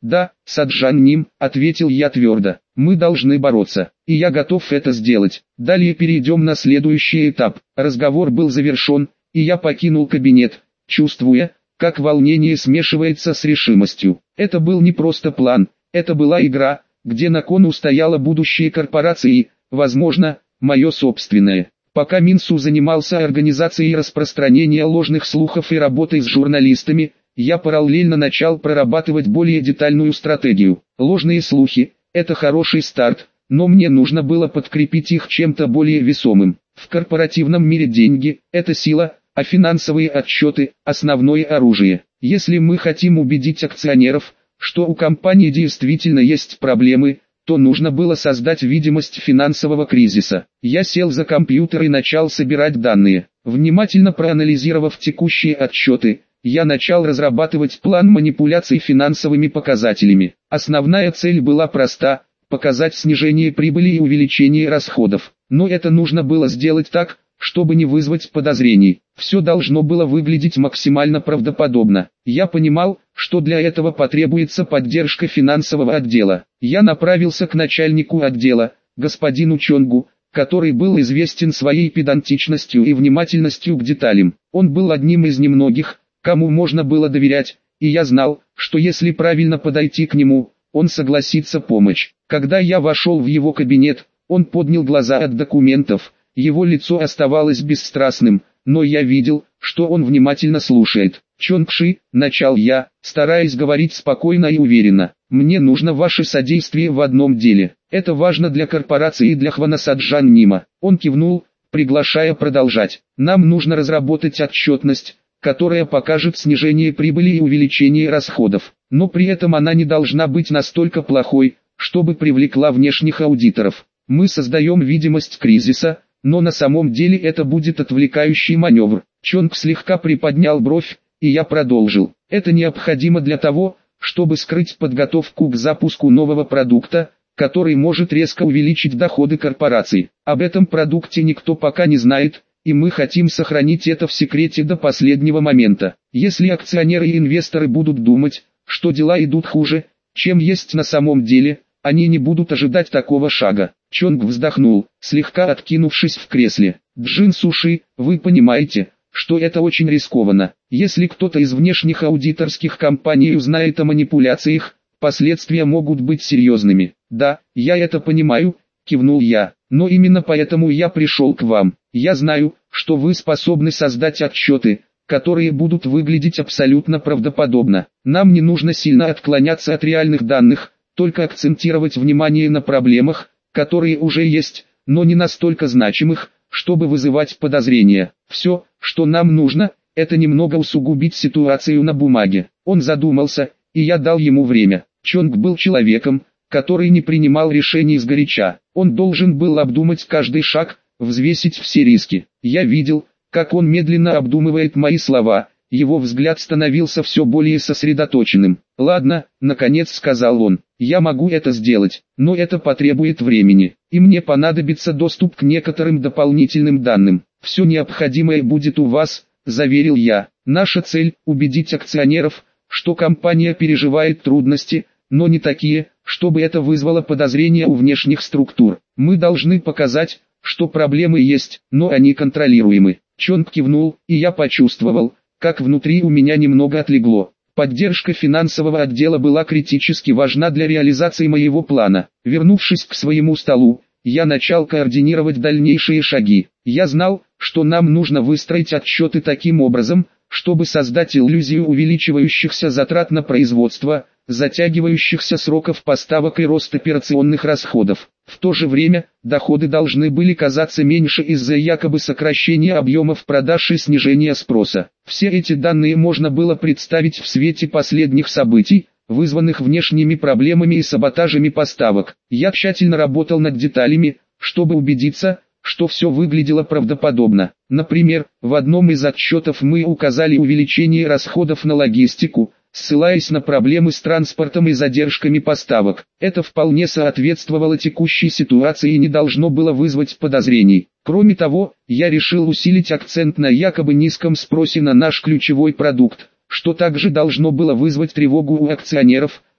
«Да, Саджан Ним», — ответил я твердо, — «мы должны бороться, и я готов это сделать. Далее перейдем на следующий этап». Разговор был завершен, и я покинул кабинет, чувствуя, как волнение смешивается с решимостью. Это был не просто план, это была игра, где на кону стояло будущее корпорации, возможно, мое собственное. Пока Минсу занимался организацией распространения ложных слухов и работой с журналистами, я параллельно начал прорабатывать более детальную стратегию. Ложные слухи – это хороший старт, но мне нужно было подкрепить их чем-то более весомым. В корпоративном мире деньги – это сила, а финансовые отчеты – основное оружие. Если мы хотим убедить акционеров, что у компании действительно есть проблемы, то нужно было создать видимость финансового кризиса. Я сел за компьютер и начал собирать данные. Внимательно проанализировав текущие отчеты, я начал разрабатывать план манипуляций финансовыми показателями. Основная цель была проста – показать снижение прибыли и увеличение расходов. Но это нужно было сделать так, чтобы не вызвать подозрений. Все должно было выглядеть максимально правдоподобно. Я понимал, что для этого потребуется поддержка финансового отдела. Я направился к начальнику отдела, господину Чонгу, который был известен своей педантичностью и внимательностью к деталям. Он был одним из немногих, кому можно было доверять, и я знал, что если правильно подойти к нему, он согласится помочь. Когда я вошел в его кабинет, он поднял глаза от документов. Его лицо оставалось бесстрастным, но я видел, что он внимательно слушает. «Чонгши», — начал я, стараясь говорить спокойно и уверенно, — «мне нужно ваше содействие в одном деле. Это важно для корпорации и для Хванасаджан Нима». Он кивнул, приглашая продолжать. «Нам нужно разработать отчетность, которая покажет снижение прибыли и увеличение расходов. Но при этом она не должна быть настолько плохой, чтобы привлекла внешних аудиторов. Мы создаем видимость кризиса, но на самом деле это будет отвлекающий маневр». Чонг слегка приподнял бровь, и я продолжил. «Это необходимо для того, чтобы скрыть подготовку к запуску нового продукта, который может резко увеличить доходы корпорации. Об этом продукте никто пока не знает, и мы хотим сохранить это в секрете до последнего момента. Если акционеры и инвесторы будут думать, что дела идут хуже, чем есть на самом деле, они не будут ожидать такого шага». Чонг вздохнул, слегка откинувшись в кресле. «Джин Суши, вы понимаете, что это очень рискованно. Если кто-то из внешних аудиторских компаний узнает о манипуляциях, последствия могут быть серьезными». «Да, я это понимаю», — кивнул я, — «но именно поэтому я пришел к вам. Я знаю, что вы способны создать отчеты, которые будут выглядеть абсолютно правдоподобно. Нам не нужно сильно отклоняться от реальных данных, только акцентировать внимание на проблемах, которые уже есть, но не настолько значимых, чтобы вызывать подозрения. Все, что нам нужно, это немного усугубить ситуацию на бумаге». Он задумался, и я дал ему время. Чонг был человеком, который не принимал решений сгоряча. Он должен был обдумать каждый шаг, взвесить все риски. Я видел, как он медленно обдумывает мои слова, его взгляд становился все более сосредоточенным. «Ладно», — наконец сказал он, — «я могу это сделать, но это потребует времени, и мне понадобится доступ к некоторым дополнительным данным. Все необходимое будет у вас», — заверил я. «Наша цель — убедить акционеров, что компания переживает трудности, но не такие, чтобы это вызвало подозрения у внешних структур. Мы должны показать, что проблемы есть, но они контролируемы». Чонг кивнул, и я почувствовал, как внутри у меня немного отлегло. Поддержка финансового отдела была критически важна для реализации моего плана. Вернувшись к своему столу, я начал координировать дальнейшие шаги. Я знал, что нам нужно выстроить отчеты таким образом, чтобы создать иллюзию увеличивающихся затрат на производство, затягивающихся сроков поставок и рост операционных расходов. В то же время, доходы должны были казаться меньше из-за якобы сокращения объемов продаж и снижения спроса. Все эти данные можно было представить в свете последних событий, вызванных внешними проблемами и саботажами поставок. Я тщательно работал над деталями, чтобы убедиться, что все выглядело правдоподобно. Например, в одном из отчетов мы указали увеличение расходов на логистику, ссылаясь на проблемы с транспортом и задержками поставок. Это вполне соответствовало текущей ситуации и не должно было вызвать подозрений. Кроме того, я решил усилить акцент на якобы низком спросе на наш ключевой продукт, что также должно было вызвать тревогу у акционеров,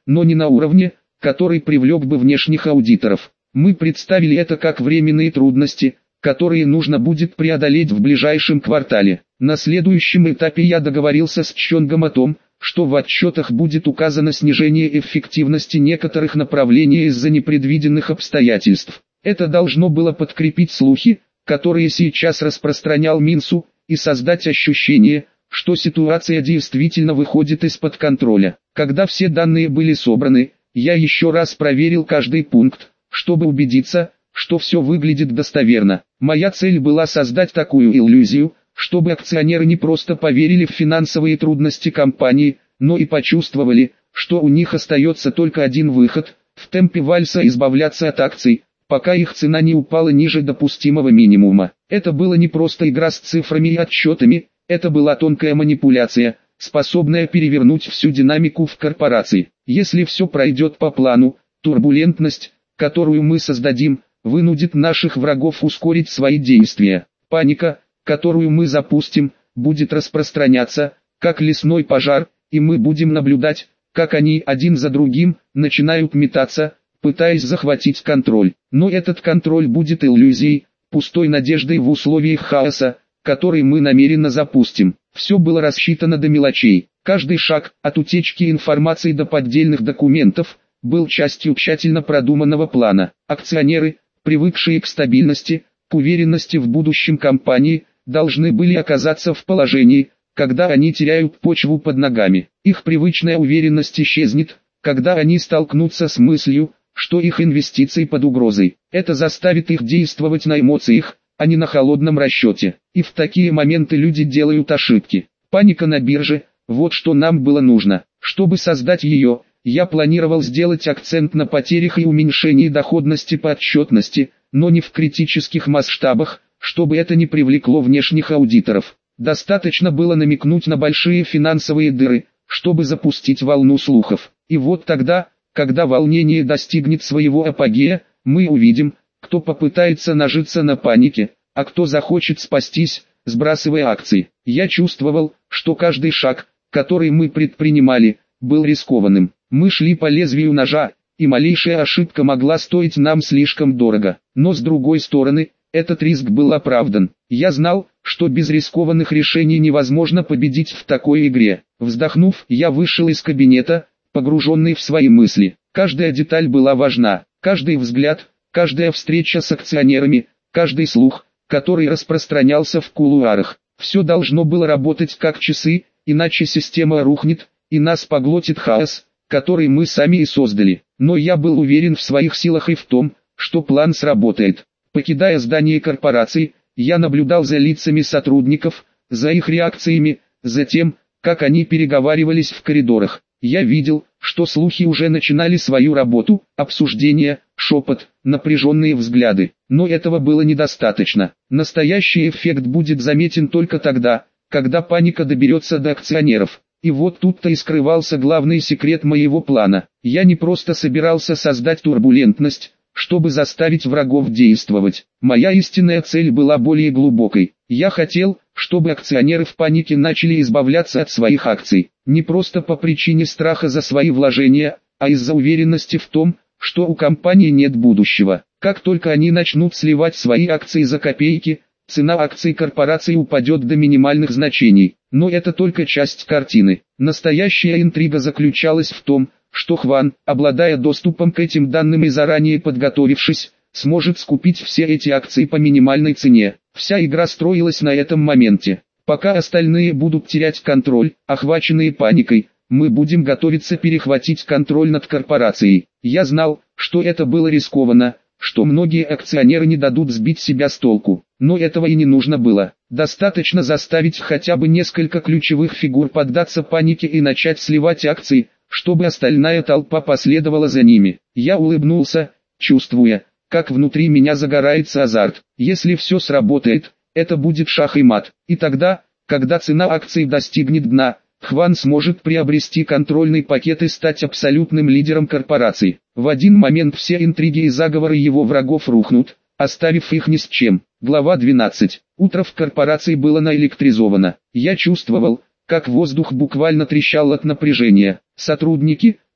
но не на уровне, который привлек бы внешних аудиторов. Мы представили это как временные трудности, которые нужно будет преодолеть в ближайшем квартале. На следующем этапе я договорился с Чонгом о том, что в отчетах будет указано снижение эффективности некоторых направлений из-за непредвиденных обстоятельств. Это должно было подкрепить слухи, которые сейчас распространял Минсу, и создать ощущение, что ситуация действительно выходит из-под контроля. Когда все данные были собраны, я еще раз проверил каждый пункт, чтобы убедиться, что все выглядит достоверно. Моя цель была создать такую иллюзию, чтобы акционеры не просто поверили в финансовые трудности компании, но и почувствовали, что у них остается только один выход – в темпе вальса избавляться от акций, пока их цена не упала ниже допустимого минимума. Это было не просто игра с цифрами и отчетами, это была тонкая манипуляция, способная перевернуть всю динамику в корпорации. Если все пройдет по плану, турбулентность, которую мы создадим, вынудит наших врагов ускорить свои действия. Паника, которую мы запустим, будет распространяться, как лесной пожар, и мы будем наблюдать, как они один за другим начинают метаться, пытаясь захватить контроль. Но этот контроль будет иллюзией, пустой надеждой в условиях хаоса, который мы намеренно запустим. Все было рассчитано до мелочей. Каждый шаг, от утечки информации до поддельных документов, был частью тщательно продуманного плана. Акционеры, привыкшие к стабильности, к уверенности в будущем компании, должны были оказаться в положении, когда они теряют почву под ногами. Их привычная уверенность исчезнет, когда они столкнутся с мыслью, что их инвестиции под угрозой. Это заставит их действовать на эмоциях, а не на холодном расчете. И в такие моменты люди делают ошибки. Паника на бирже – вот что нам было нужно. Чтобы создать ее, я планировал сделать акцент на потерях и уменьшении доходности по отчетности, но не в критических масштабах, чтобы это не привлекло внешних аудиторов. Достаточно было намекнуть на большие финансовые дыры, чтобы запустить волну слухов. И вот тогда, когда волнение достигнет своего апогея, мы увидим, кто попытается нажиться на панике, а кто захочет спастись, сбрасывая акции. Я чувствовал, что каждый шаг, который мы предпринимали, был рискованным. Мы шли по лезвию ножа, и малейшая ошибка могла стоить нам слишком дорого. Но с другой стороны, этот риск был оправдан. Я знал, что без рискованных решений невозможно победить в такой игре. Вздохнув, я вышел из кабинета, погруженный в свои мысли. Каждая деталь была важна, каждый взгляд, каждая встреча с акционерами, каждый слух, который распространялся в кулуарах. Все должно было работать как часы, иначе система рухнет, и нас поглотит хаос, который мы сами и создали. Но я был уверен в своих силах и в том, что план сработает. Покидая здание корпорации, я наблюдал за лицами сотрудников, за их реакциями, за тем, как они переговаривались в коридорах. Я видел, что слухи уже начинали свою работу, обсуждения, шепот, напряженные взгляды. Но этого было недостаточно. Настоящий эффект будет заметен только тогда, когда паника доберется до акционеров. И вот тут-то и скрывался главный секрет моего плана. Я не просто собирался создать турбулентность, чтобы заставить врагов действовать. Моя истинная цель была более глубокой. Я хотел, чтобы акционеры в панике начали избавляться от своих акций. Не просто по причине страха за свои вложения, а из-за уверенности в том, что у компании нет будущего. Как только они начнут сливать свои акции за копейки, цена акций корпорации упадет до минимальных значений. Но это только часть картины. Настоящая интрига заключалась в том, что Хван, обладая доступом к этим данным и заранее подготовившись, сможет скупить все эти акции по минимальной цене. Вся игра строилась на этом моменте. Пока остальные будут терять контроль, охваченные паникой, мы будем готовиться перехватить контроль над корпорацией. Я знал, что это было рискованно, что многие акционеры не дадут сбить себя с толку. Но этого и не нужно было. Достаточно заставить хотя бы несколько ключевых фигур поддаться панике и начать сливать акции, чтобы остальная толпа последовала за ними. Я улыбнулся, чувствуя, как внутри меня загорается азарт. Если все сработает, это будет шах и мат. И тогда, когда цена акций достигнет дна, Хван сможет приобрести контрольный пакет и стать абсолютным лидером корпорации. В один момент все интриги и заговоры его врагов рухнут, оставив их ни с чем. Глава 12. Утро в корпорации было наэлектризовано. Я чувствовал, как воздух буквально трещал от напряжения. Сотрудники,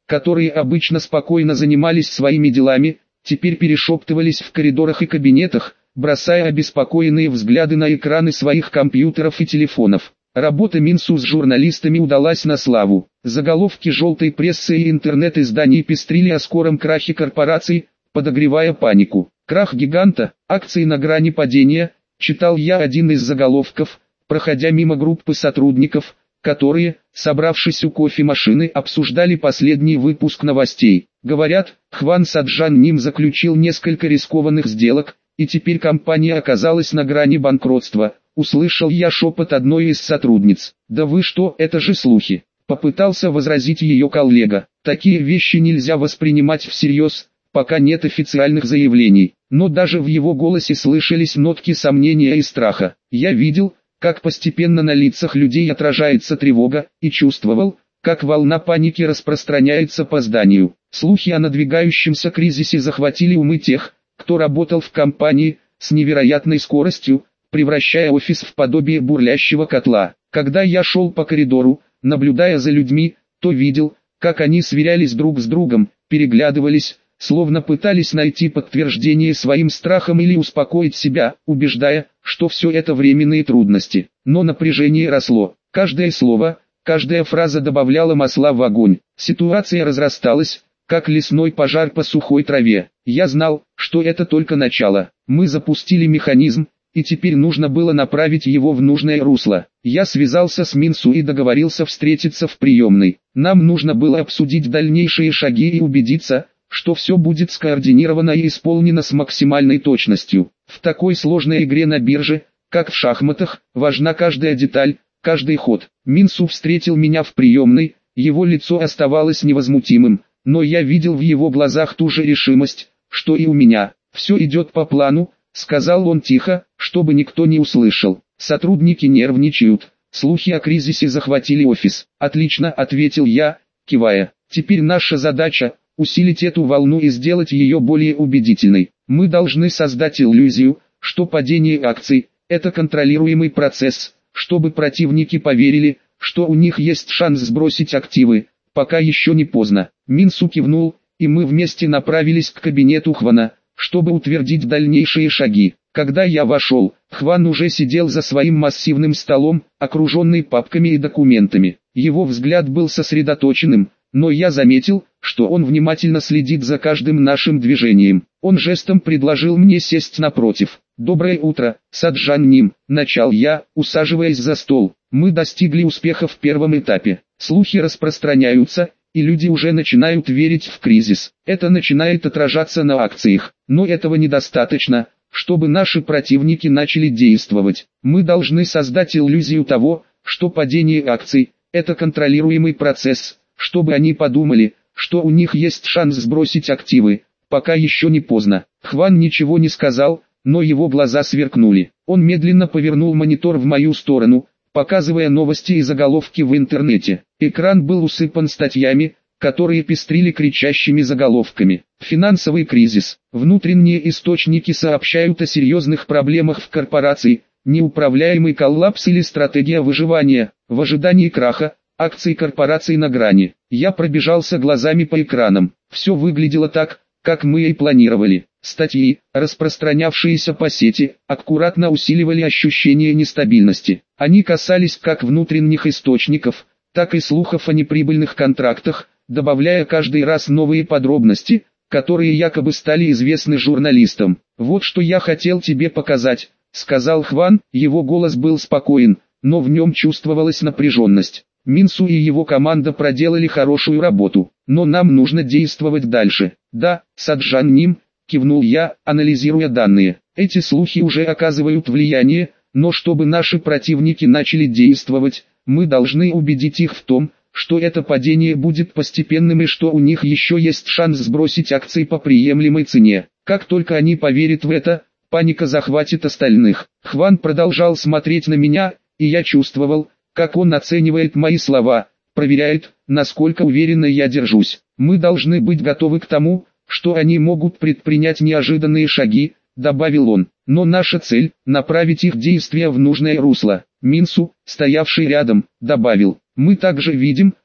которые обычно спокойно занимались своими делами, теперь перешептывались в коридорах и кабинетах, бросая обеспокоенные взгляды на экраны своих компьютеров и телефонов. Работа Минсу с журналистами удалась на славу. Заголовки желтой прессы и интернет-изданий пестрили о скором крахе корпораций, подогревая панику. «Крах гиганта, акции на грани падения», читал я один из заголовков, проходя мимо группы сотрудников, которые, собравшись у кофемашины, обсуждали последний выпуск новостей. Говорят, Хван Саджан Ним заключил несколько рискованных сделок, и теперь компания оказалась на грани банкротства. Услышал я шепот одной из сотрудниц. «Да вы что, это же слухи!» Попытался возразить ее коллега. «Такие вещи нельзя воспринимать всерьез, пока нет официальных заявлений». Но даже в его голосе слышались нотки сомнения и страха. Я видел, как постепенно на лицах людей отражается тревога, и чувствовал, как волна паники распространяется по зданию. Слухи о надвигающемся кризисе захватили умы тех, кто работал в компании, с невероятной скоростью, превращая офис в подобие бурлящего котла. Когда я шел по коридору, наблюдая за людьми, то видел, как они сверялись друг с другом, переглядывались, словно пытались найти подтверждение своим страхам или успокоить себя, убеждая, что все это временные трудности. Но напряжение росло. Каждое слово, каждая фраза добавляла масла в огонь. Ситуация разрасталась, как лесной пожар по сухой траве. Я знал, что это только начало. Мы запустили механизм, и теперь нужно было направить его в нужное русло. Я связался с Минсу и договорился встретиться в приемной. Нам нужно было обсудить дальнейшие шаги и убедиться, что все будет скоординировано и исполнено с максимальной точностью. В такой сложной игре на бирже, как в шахматах, важна каждая деталь, каждый ход. Минсу встретил меня в приемной, его лицо оставалось невозмутимым, но я видел в его глазах ту же решимость, что и у меня. «Все идет по плану», — сказал он тихо, чтобы никто не услышал. «Сотрудники нервничают, слухи о кризисе захватили офис». «Отлично», — ответил я, кивая. «Теперь наша задача — усилить эту волну и сделать ее более убедительной. Мы должны создать иллюзию, что падение акций – это контролируемый процесс, чтобы противники поверили, что у них есть шанс сбросить активы, пока еще не поздно». Минсу кивнул, и мы вместе направились к кабинету Хвана, чтобы утвердить дальнейшие шаги. Когда я вошел, Хван уже сидел за своим массивным столом, окруженный папками и документами. Его взгляд был сосредоточенным, но я заметил, что он внимательно следит за каждым нашим движением. Он жестом предложил мне сесть напротив. «Доброе утро, Саджан Ним», — начал я, усаживаясь за стол. «Мы достигли успеха в первом этапе. Слухи распространяются, и люди уже начинают верить в кризис. Это начинает отражаться на акциях, но этого недостаточно, чтобы наши противники начали действовать. Мы должны создать иллюзию того, что падение акций – это контролируемый процесс, чтобы они подумали, что у них есть шанс сбросить активы, пока еще не поздно». Хван ничего не сказал, но его глаза сверкнули. Он медленно повернул монитор в мою сторону, показывая новости и заголовки в интернете. Экран был усыпан статьями, которые пестрили кричащими заголовками. Финансовый кризис. Внутренние источники сообщают о серьезных проблемах в корпорации, неуправляемый коллапс или стратегия выживания. В ожидании краха, акции корпораций на грани. Я пробежался глазами по экранам. Все выглядело так, как мы и планировали. Статьи, распространявшиеся по сети, аккуратно усиливали ощущение нестабильности. Они касались как внутренних источников, так и слухов о неприбыльных контрактах, добавляя каждый раз новые подробности, которые якобы стали известны журналистам. «Вот что я хотел тебе показать», — сказал Хван, его голос был спокоен, но в нем чувствовалась напряженность. «Минсу и его команда проделали хорошую работу, но нам нужно действовать дальше». «Да, Саджан Ним», — кивнул я, анализируя данные. «Эти слухи уже оказывают влияние, но чтобы наши противники начали действовать, мы должны убедить их в том, что это падение будет постепенным и что у них еще есть шанс сбросить акции по приемлемой цене. Как только они поверят в это, паника захватит остальных». Хван продолжал смотреть на меня, и я чувствовал, как он оценивает мои слова, проверяет, насколько уверенно я держусь. «Мы должны быть готовы к тому, что они могут предпринять неожиданные шаги», — добавил он. «Но наша цель — направить их действия в нужное русло». Минсу, стоявший рядом, добавил: «Мы также видим,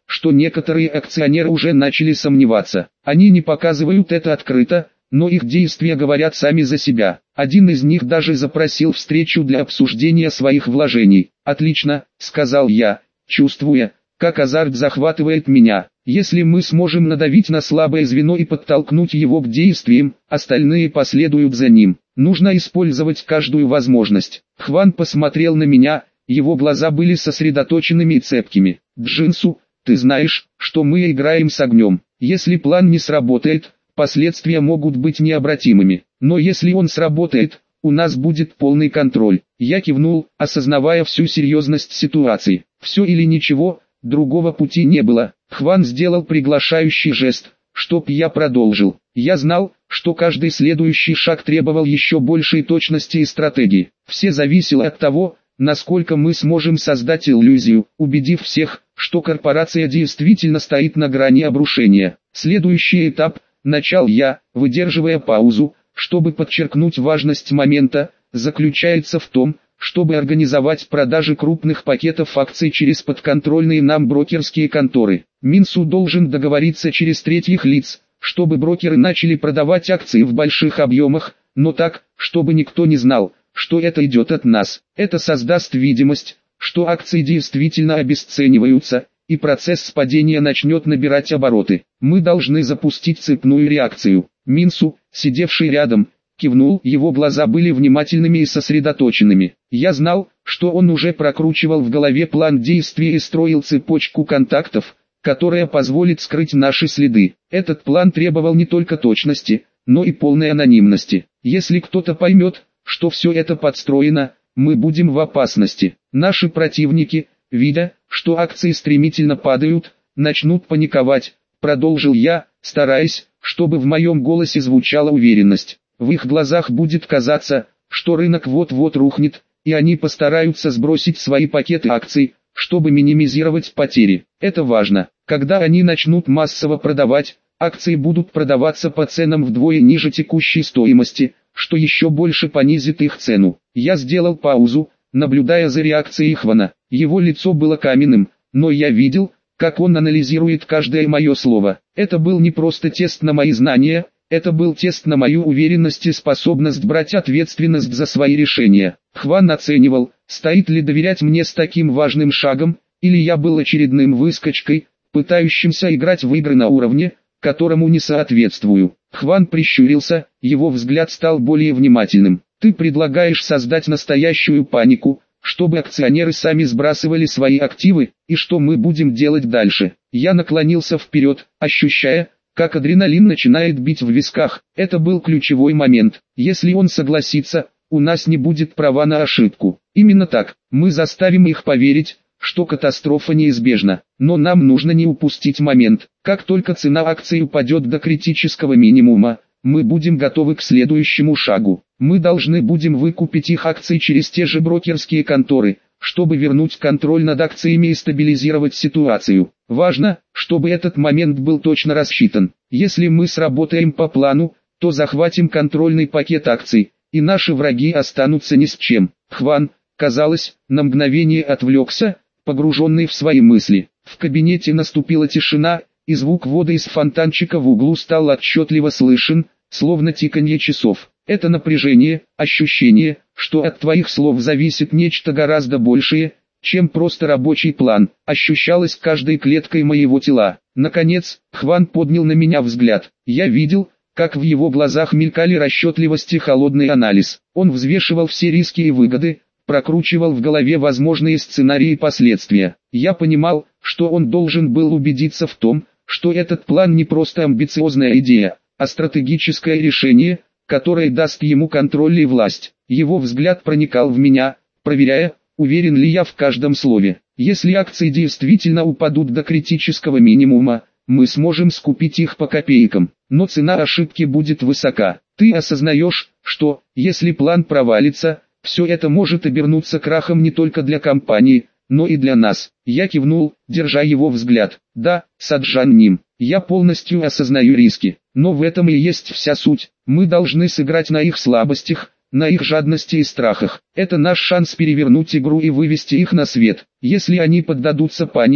что некоторые акционеры уже начали сомневаться. Они не показывают это открыто, но их действия говорят сами за себя. Один из них даже запросил встречу для обсуждения своих вложений. «Отлично», — сказал я, чувствуя, как азарт захватывает меня. «Если мы сможем надавить на слабое звено и подтолкнуть его к действиям, остальные последуют за ним. Нужно использовать каждую возможность». Хван посмотрел на меня, его глаза были сосредоточенными и цепкими. «Джинсу, ты знаешь, что мы играем с огнем. Если план не сработает, последствия могут быть необратимыми. Но если он сработает, у нас будет полный контроль». Я кивнул, осознавая всю серьезность ситуации. Все или ничего, другого пути не было. Хван сделал приглашающий жест, чтоб я продолжил. Я знал, что каждый следующий шаг требовал еще большей точности и стратегии. Все зависело от того, насколько мы сможем создать иллюзию, убедив всех, что корпорация действительно стоит на грани обрушения. Следующий этап, начал я, выдерживая паузу, чтобы подчеркнуть важность момента, заключается в том, чтобы организовать продажи крупных пакетов акций через подконтрольные нам брокерские конторы. Минсу должен договориться через третьих лиц, чтобы брокеры начали продавать акции в больших объемах, но так, чтобы никто не знал, что это идет от нас. Это создаст видимость, что акции действительно обесцениваются, и процесс падения начнет набирать обороты. Мы должны запустить цепную реакцию. Минсу, сидевший рядом, кивнул, его глаза были внимательными и сосредоточенными. Я знал, что он уже прокручивал в голове план действий и строил цепочку контактов, которая позволит скрыть наши следы. Этот план требовал не только точности, но и полной анонимности. Если кто-то поймет, что все это подстроено, мы будем в опасности. Наши противники, видя, что акции стремительно падают, начнут паниковать, продолжил я, стараясь, чтобы в моем голосе звучала уверенность. В их глазах будет казаться, что рынок вот-вот рухнет, и они постараются сбросить свои пакеты акций, чтобы минимизировать потери. Это важно. Когда они начнут массово продавать, акции будут продаваться по ценам вдвое ниже текущей стоимости, что еще больше понизит их цену. Я сделал паузу, наблюдая за реакцией Хвана. Его лицо было каменным, но я видел, как он анализирует каждое мое слово. Это был не просто тест на мои знания, это был тест на мою уверенность и способность брать ответственность за свои решения. Хван оценивал, стоит ли доверять мне с таким важным шагом, или я был очередным выскочкой, пытающимся играть в игры на уровне, которому не соответствую. Хван прищурился, его взгляд стал более внимательным. «Ты предлагаешь создать настоящую панику, чтобы акционеры сами сбрасывали свои активы, и что мы будем делать дальше?» Я наклонился вперед, ощущая, как адреналин начинает бить в висках. Это был ключевой момент. Если он согласится, у нас не будет права на ошибку. Именно так, мы заставим их поверить, что катастрофа неизбежна. Но нам нужно не упустить момент. Как только цена акций упадет до критического минимума, мы будем готовы к следующему шагу. Мы должны будем выкупить их акции через те же брокерские конторы, чтобы вернуть контроль над акциями и стабилизировать ситуацию. Важно, чтобы этот момент был точно рассчитан. Если мы сработаем по плану, то захватим контрольный пакет акций, и наши враги останутся ни с чем. Хван, казалось, на мгновение отвлекся, погруженный в свои мысли. В кабинете наступила тишина, и звук воды из фонтанчика в углу стал отчетливо слышен, словно тиканье часов. Это напряжение, ощущение, что от твоих слов зависит нечто гораздо большее, чем просто рабочий план, ощущалось каждой клеткой моего тела. Наконец, Хван поднял на меня взгляд. Я видел, как в его глазах мелькали расчетливость и холодный анализ. Он взвешивал все риски и выгоды, прокручивал в голове возможные сценарии и последствия. Я понимал, что он должен был убедиться в том, что этот план не просто амбициозная идея, а стратегическое решение, которое даст ему контроль и власть. Его взгляд проникал в меня, проверяя, уверен ли я в каждом слове. Если акции действительно упадут до критического минимума, мы сможем скупить их по копейкам, но цена ошибки будет высока. Ты осознаешь, что, если план провалится, все это может обернуться крахом не только для компании, но и для нас. Я кивнул, держа его взгляд. Да, Саджан Ним, я полностью осознаю риски, но в этом и есть вся суть. Мы должны сыграть на их слабостях, на их жадности и страхах. Это наш шанс перевернуть игру и вывести их на свет. Если они поддадутся панике,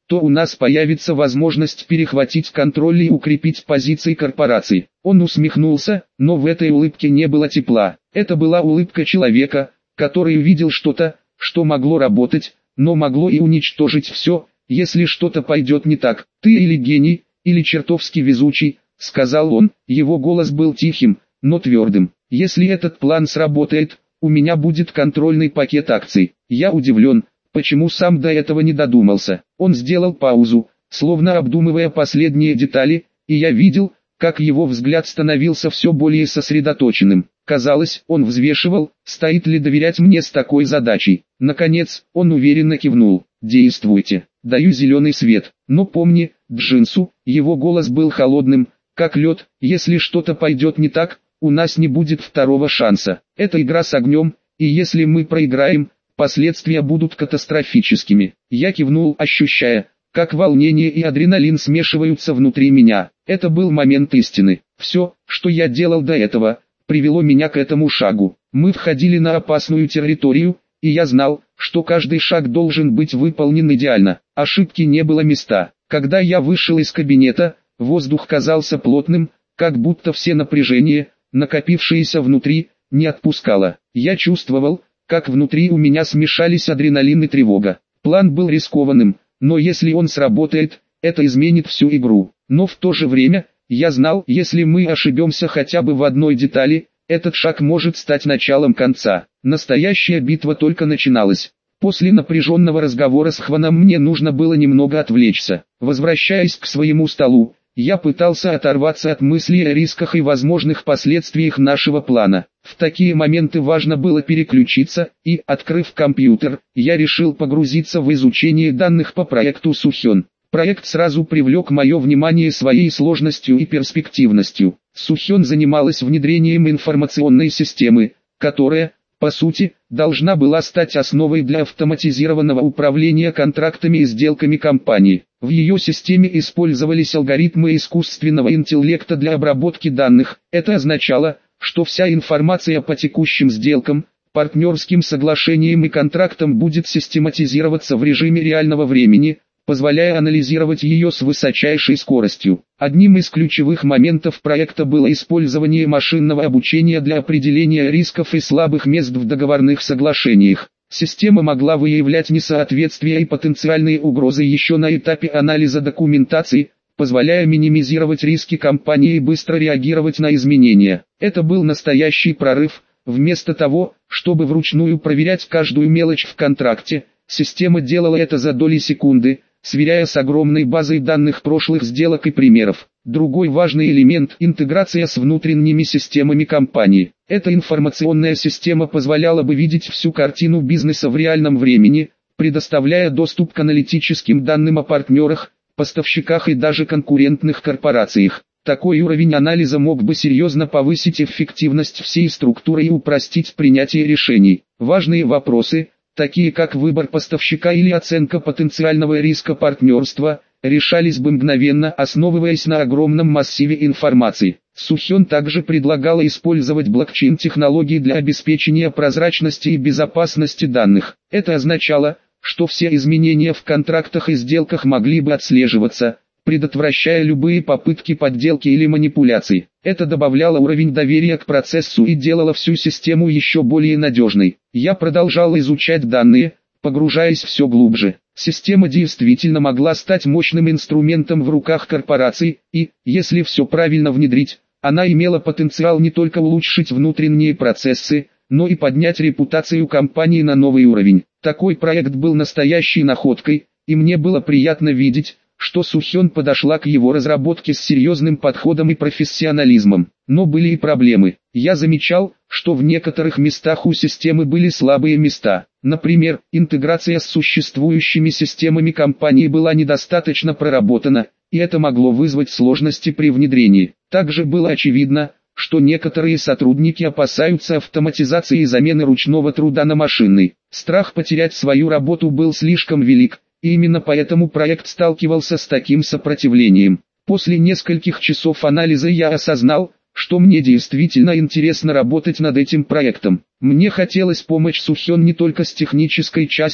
то у нас появится возможность перехватить контроль и укрепить позиции корпорации. Он усмехнулся, но в этой улыбке не было тепла. Это была улыбка человека, который увидел что-то, что могло работать, но могло и уничтожить все, если что-то пойдет не так. «Ты или гений, или чертовски везучий», — сказал он, его голос был тихим, но твердым. «Если этот план сработает, у меня будет контрольный пакет акций». Я удивлен, почему сам до этого не додумался. Он сделал паузу, словно обдумывая последние детали, и я видел, как его взгляд становился все более сосредоточенным. Казалось, он взвешивал, стоит ли доверять мне с такой задачей. Наконец, он уверенно кивнул. «Действуйте, даю зеленый свет. Но помни, Джинсу», его голос был холодным, как лед, «если что-то пойдет не так, у нас не будет второго шанса. Это игра с огнем, и если мы проиграем, последствия будут катастрофическими». Я кивнул, ощущая, как волнение и адреналин смешиваются внутри меня. Это был момент истины. Все, что я делал до этого, привело меня к этому шагу. Мы входили на опасную территорию, и я знал, что каждый шаг должен быть выполнен идеально. Ошибки не было места. Когда я вышел из кабинета, воздух казался плотным, как будто все напряжение, накопившееся внутри, не отпускало. Я чувствовал, как внутри у меня смешались адреналин и тревога. План был рискованным, но если он сработает, это изменит всю игру. Но в то же время, я знал, если мы ошибемся хотя бы в одной детали, этот шаг может стать началом конца. Настоящая битва только начиналась. После напряженного разговора с Хваном мне нужно было немного отвлечься. Возвращаясь к своему столу, я пытался оторваться от мыслей о рисках и возможных последствиях нашего плана. В такие моменты важно было переключиться, и, открыв компьютер, я решил погрузиться в изучение данных по проекту Сухён. Проект сразу привлек мое внимание своей сложностью и перспективностью. Сухён занималась внедрением информационной системы, которая, по сути, должна была стать основой для автоматизированного управления контрактами и сделками компании. В ее системе использовались алгоритмы искусственного интеллекта для обработки данных. Это означало, что вся информация по текущим сделкам, партнерским соглашениям и контрактам будет систематизироваться в режиме реального времени, позволяя анализировать ее с высочайшей скоростью. Одним из ключевых моментов проекта было использование машинного обучения для определения рисков и слабых мест в договорных соглашениях. Система могла выявлять несоответствия и потенциальные угрозы еще на этапе анализа документации, позволяя минимизировать риски компании и быстро реагировать на изменения. Это был настоящий прорыв. Вместо того, чтобы вручную проверять каждую мелочь в контракте, система делала это за доли секунды, сверяя с огромной базой данных прошлых сделок и примеров. Другой важный элемент – интеграция с внутренними системами компании. Эта информационная система позволяла бы видеть всю картину бизнеса в реальном времени, предоставляя доступ к аналитическим данным о партнерах, поставщиках и даже конкурентных корпорациях. Такой уровень анализа мог бы серьезно повысить эффективность всей структуры и упростить принятие решений. Важные вопросы, такие как выбор поставщика или оценка потенциального риска партнерства, решались бы мгновенно, основываясь на огромном массиве информации. Сухён также предлагала использовать блокчейн-технологии для обеспечения прозрачности и безопасности данных. Это означало, что все изменения в контрактах и сделках могли бы отслеживаться, предотвращая любые попытки подделки или манипуляций. Это добавляло уровень доверия к процессу и делало всю систему еще более надежной. Я продолжал изучать данные, погружаясь все глубже. Система действительно могла стать мощным инструментом в руках корпораций, и, если все правильно внедрить, она имела потенциал не только улучшить внутренние процессы, но и поднять репутацию компании на новый уровень. Такой проект был настоящей находкой, и мне было приятно видеть, что Сухён подошла к его разработке с серьезным подходом и профессионализмом. Но были и проблемы. Я замечал, что в некоторых местах у системы были слабые места. Например, интеграция с существующими системами компании была недостаточно проработана, и это могло вызвать сложности при внедрении. Также было очевидно, что некоторые сотрудники опасаются автоматизации и замены ручного труда на машинный. Страх потерять свою работу был слишком велик, и именно поэтому проект сталкивался с таким сопротивлением. После нескольких часов анализа я осознал, что мне действительно интересно работать над этим проектом. Мне хотелось помочь Сухён не только с технической частью,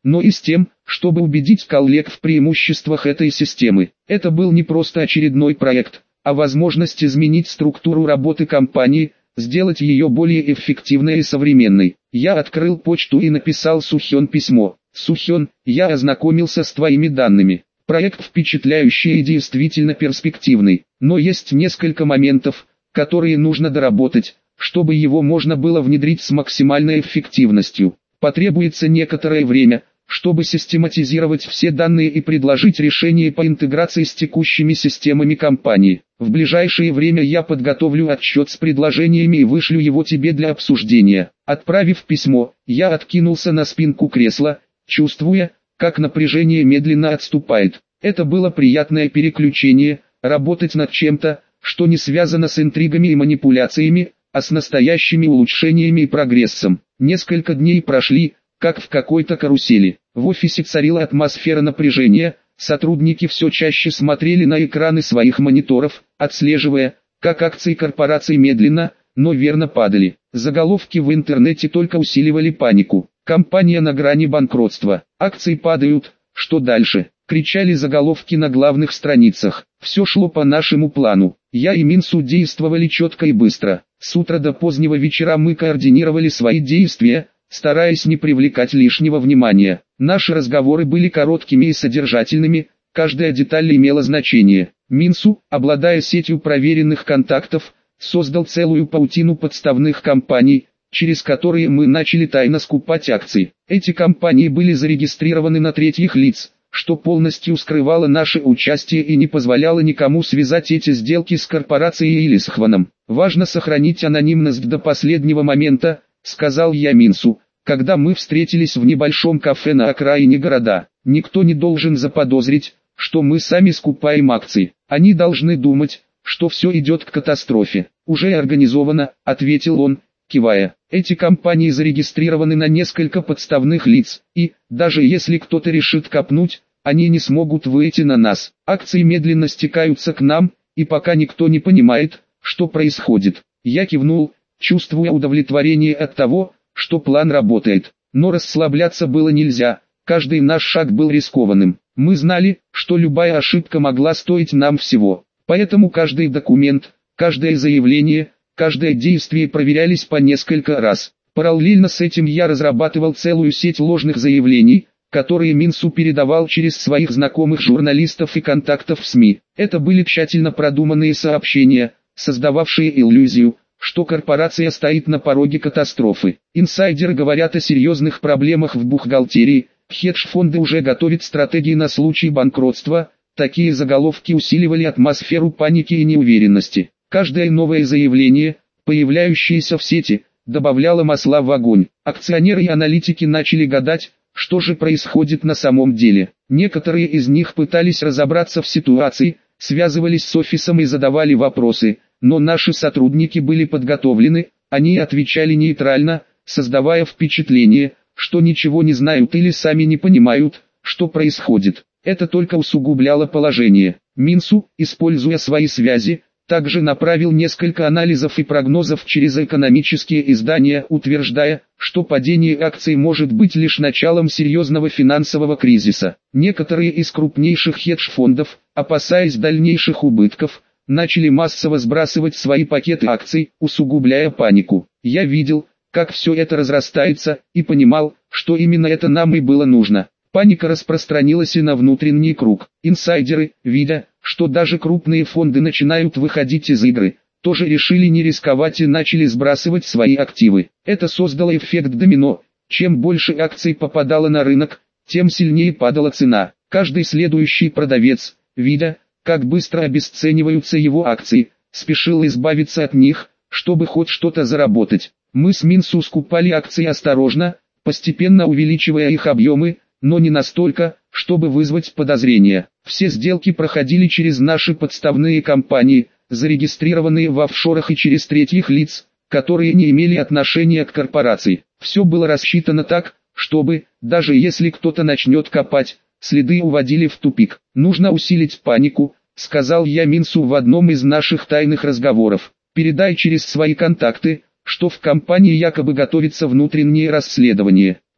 но и с тем, чтобы убедить коллег в преимуществах этой системы. Это был не просто очередной проект, а возможность изменить структуру работы компании, сделать ее более эффективной и современной. Я открыл почту и написал Сухён письмо. «Сухён, я ознакомился с твоими данными. Проект впечатляющий и действительно перспективный, но есть несколько моментов, которые нужно доработать, чтобы его можно было внедрить с максимальной эффективностью. Потребуется некоторое время, чтобы систематизировать все данные и предложить решение по интеграции с текущими системами компании. В ближайшее время я подготовлю отчет с предложениями и вышлю его тебе для обсуждения». Отправив письмо, я откинулся на спинку кресла, чувствуя, как напряжение медленно отступает. Это было приятное переключение, работать над чем-то, что не связано с интригами и манипуляциями, а с настоящими улучшениями и прогрессом. Несколько дней прошли, как в какой-то карусели. В офисе царила атмосфера напряжения, сотрудники все чаще смотрели на экраны своих мониторов, отслеживая, как акции корпораций медленно, но верно падали. Заголовки в интернете только усиливали панику. «Компания на грани банкротства. Акции падают. Что дальше?» — кричали заголовки на главных страницах. Все шло по нашему плану. Я и Минсу действовали четко и быстро. С утра до позднего вечера мы координировали свои действия, стараясь не привлекать лишнего внимания. Наши разговоры были короткими и содержательными, каждая деталь имела значение. Минсу, обладая сетью проверенных контактов, создал целую паутину подставных компаний, через которые мы начали тайно скупать акции. Эти компании были зарегистрированы на третьих лиц, что полностью скрывало наше участие и не позволяло никому связать эти сделки с корпорацией или с Хваном. «Важно сохранить анонимность до последнего момента», — сказал я Минсу, когда мы встретились в небольшом кафе на окраине города. «Никто не должен заподозрить, что мы сами скупаем акции. Они должны думать, что все идет к катастрофе». «Уже организовано», — ответил он, кивая. «Эти компании зарегистрированы на несколько подставных лиц, и, даже если кто-то решит копнуть, они не смогут выйти на нас. Акции медленно стекаются к нам, и пока никто не понимает, что происходит». Я кивнул, чувствуя удовлетворение от того, что план работает. Но расслабляться было нельзя, каждый наш шаг был рискованным. Мы знали, что любая ошибка могла стоить нам всего. Поэтому каждый документ, каждое заявление, каждое действие проверялись по несколько раз. Параллельно с этим я разрабатывал целую сеть ложных заявлений, которые Минсу передавал через своих знакомых журналистов и контактов в СМИ. Это были тщательно продуманные сообщения, создававшие иллюзию, что корпорация стоит на пороге катастрофы. Инсайдеры говорят о серьезных проблемах в бухгалтерии, хедж-фонды уже готовят стратегии на случай банкротства. Такие заголовки усиливали атмосферу паники и неуверенности. Каждое новое заявление, появляющееся в сети, добавляло масла в огонь. Акционеры и аналитики начали гадать, что же происходит на самом деле. Некоторые из них пытались разобраться в ситуации, связывались с офисом и задавали вопросы, но наши сотрудники были подготовлены, они отвечали нейтрально, создавая впечатление, что ничего не знают или сами не понимают, что происходит. Это только усугубляло положение. Минсу, используя свои связи, также направил несколько анализов и прогнозов через экономические издания, утверждая, что падение акций может быть лишь началом серьезного финансового кризиса. Некоторые из крупнейших хедж-фондов, опасаясь дальнейших убытков, начали массово сбрасывать свои пакеты акций, усугубляя панику. Я видел, как все это разрастается, и понимал, что именно это нам и было нужно. Паника распространилась и на внутренний круг. Инсайдеры, видя, что даже крупные фонды начинают выходить из игры, тоже решили не рисковать и начали сбрасывать свои активы. Это создало эффект домино. Чем больше акций попадало на рынок, тем сильнее падала цена. Каждый следующий продавец, видя, как быстро обесцениваются его акции, спешил избавиться от них, чтобы хоть что-то заработать. Мы с Минсу скупали акции осторожно, постепенно увеличивая их объемы, но не настолько, чтобы вызвать подозрения. Все сделки проходили через наши подставные компании, зарегистрированные в офшорах и через третьих лиц, которые не имели отношения к корпорации. Все было рассчитано так, чтобы, даже если кто-то начнет копать, следы уводили в тупик. «Нужно усилить панику», — сказал я Минсу в одном из наших тайных разговоров. «Передай через свои контакты, что в компании якобы готовится внутреннее расследование.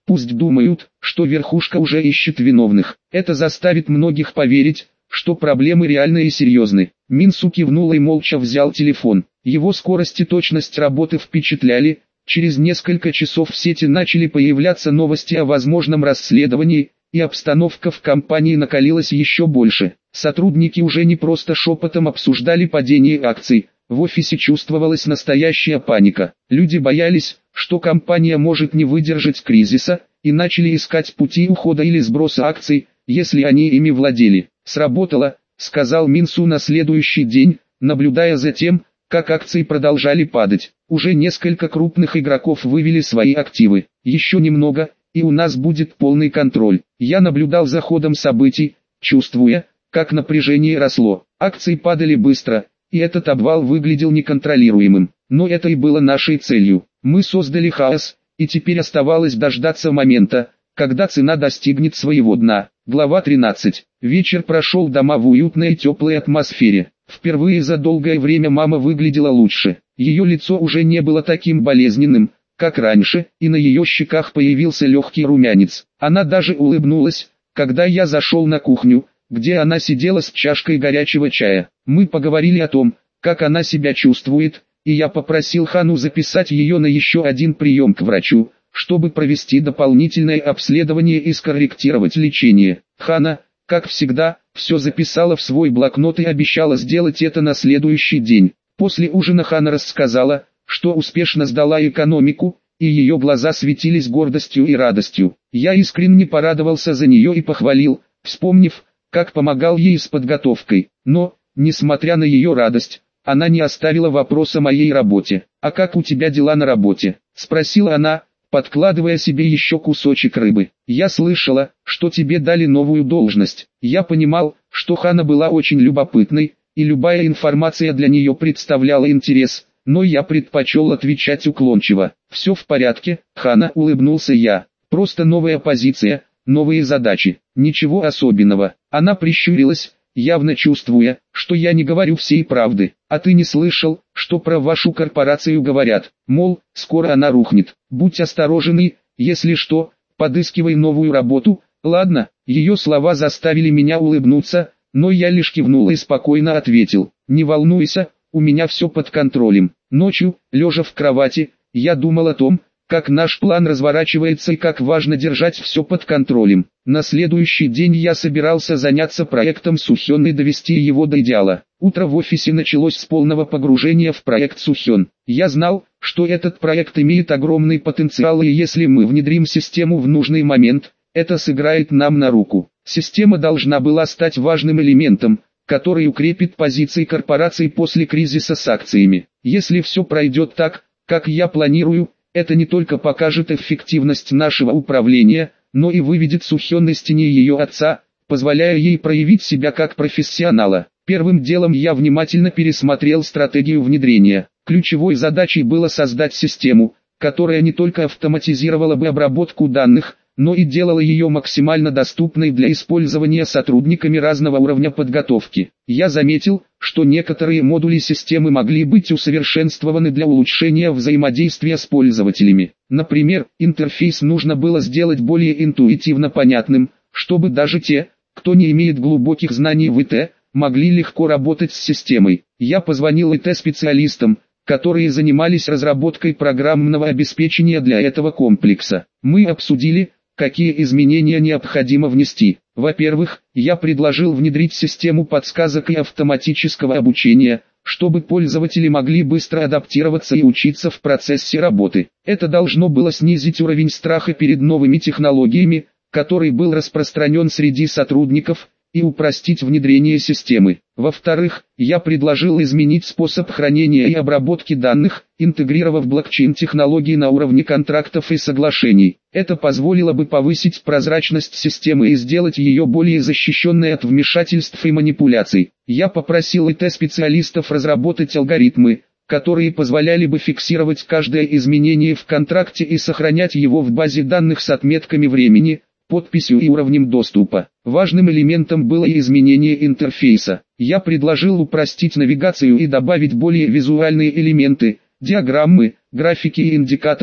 Пусть думают, что верхушка уже ищет виновных. Это заставит многих поверить, что проблемы реальны и серьезны. Минсу кивнул и молча взял телефон. Его скорость и точность работы впечатляли. Через несколько часов в сети начали появляться новости о возможном расследовании, и обстановка в компании накалилась еще больше. Сотрудники уже не просто шепотом обсуждали падение акций, в офисе чувствовалась настоящая паника. Люди боялись, что компания может не выдержать кризиса, и начали искать пути ухода или сброса акций, если они ими владели. «Сработало», — сказал Минсу на следующий день, наблюдая за тем, как акции продолжали падать. Уже несколько крупных игроков вывели свои активы. Еще немного, и у нас будет полный контроль. Я наблюдал за ходом событий, чувствуя, как напряжение росло. Акции падали быстро, и этот обвал выглядел неконтролируемым. Но это и было нашей целью. Мы создали хаос, и теперь оставалось дождаться момента, когда цена достигнет своего дна. Глава 13. Вечер прошел дома в уютной и теплой атмосфере. Впервые за долгое время мама выглядела лучше. Ее лицо уже не было таким болезненным, как раньше, и на ее щеках появился легкий румянец. Она даже улыбнулась, когда я зашел на кухню, где она сидела с чашкой горячего чая. Мы поговорили о том, как она себя чувствует, и я попросил Хану записать ее на еще один прием к врачу, чтобы провести дополнительное обследование и скорректировать лечение. Хана, как всегда, все записала в свой блокнот и обещала сделать это на следующий день. После ужина Хана рассказала, что успешно сдала экономику, и ее глаза светились гордостью и радостью. Я искренне порадовался за нее и похвалил, вспомнив, как помогал ей с подготовкой. Но, несмотря на ее радость, она не оставила вопроса о моей работе. «А как у тебя дела на работе?» – спросила она, подкладывая себе еще кусочек рыбы. «Я слышала, что тебе дали новую должность». Я понимал, что Хана была очень любопытной, и любая информация для нее представляла интерес, но я предпочел отвечать уклончиво. «Все в порядке, Хана», — улыбнулся я. «Просто новая позиция, новые задачи, ничего особенного». Она прищурилась, явно чувствуя, что я не говорю всей правды. «А ты не слышал, что про вашу корпорацию говорят? Мол, скоро она рухнет. Будь осторожен и, если что, подыскивай новую работу». Ладно, ее слова заставили меня улыбнуться, но я лишь кивнул и спокойно ответил: «Не волнуйся, у меня все под контролем». Ночью, лежа в кровати, я думал о том, как наш план разворачивается и как важно держать все под контролем. На следующий день я собирался заняться проектом Сухён и довести его до идеала. Утро в офисе началось с полного погружения в проект Сухён. Я знал, что этот проект имеет огромный потенциал, и если мы внедрим систему в нужный момент, это сыграет нам на руку. Система должна была стать важным элементом, который укрепит позиции корпораций после кризиса с акциями. Если все пройдет так, как я планирую, это не только покажет эффективность нашего управления, но и выведет Сухён из тени ее отца, позволяя ей проявить себя как профессионала. Первым делом я внимательно пересмотрел стратегию внедрения. Ключевой задачей было создать систему, которая не только автоматизировала бы обработку данных, но и делала ее максимально доступной для использования сотрудниками разного уровня подготовки. Я заметил, что некоторые модули системы могли быть усовершенствованы для улучшения взаимодействия с пользователями. Например, интерфейс нужно было сделать более интуитивно понятным, чтобы даже те, кто не имеет глубоких знаний в ИТ, могли легко работать с системой. Я позвонил ИТ-специалистам, которые занимались разработкой программного обеспечения для этого комплекса. Мы обсудили, какие изменения необходимо внести. Во-первых, я предложил внедрить систему подсказок и автоматического обучения, чтобы пользователи могли быстро адаптироваться и учиться в процессе работы. Это должно было снизить уровень страха перед новыми технологиями, который был распространен среди сотрудников, и упростить внедрение системы. Во-вторых, я предложил изменить способ хранения и обработки данных, интегрировав блокчейн-технологии на уровне контрактов и соглашений. Это позволило бы повысить прозрачность системы и сделать ее более защищенной от вмешательств и манипуляций. Я попросил ИТ-специалистов разработать алгоритмы, которые позволяли бы фиксировать каждое изменение в контракте и сохранять его в базе данных с отметками времени, подписью и уровнем доступа. Важным элементом было и изменение интерфейса. Я предложил упростить навигацию и добавить более визуальные элементы, диаграммы, графики и индикаторы,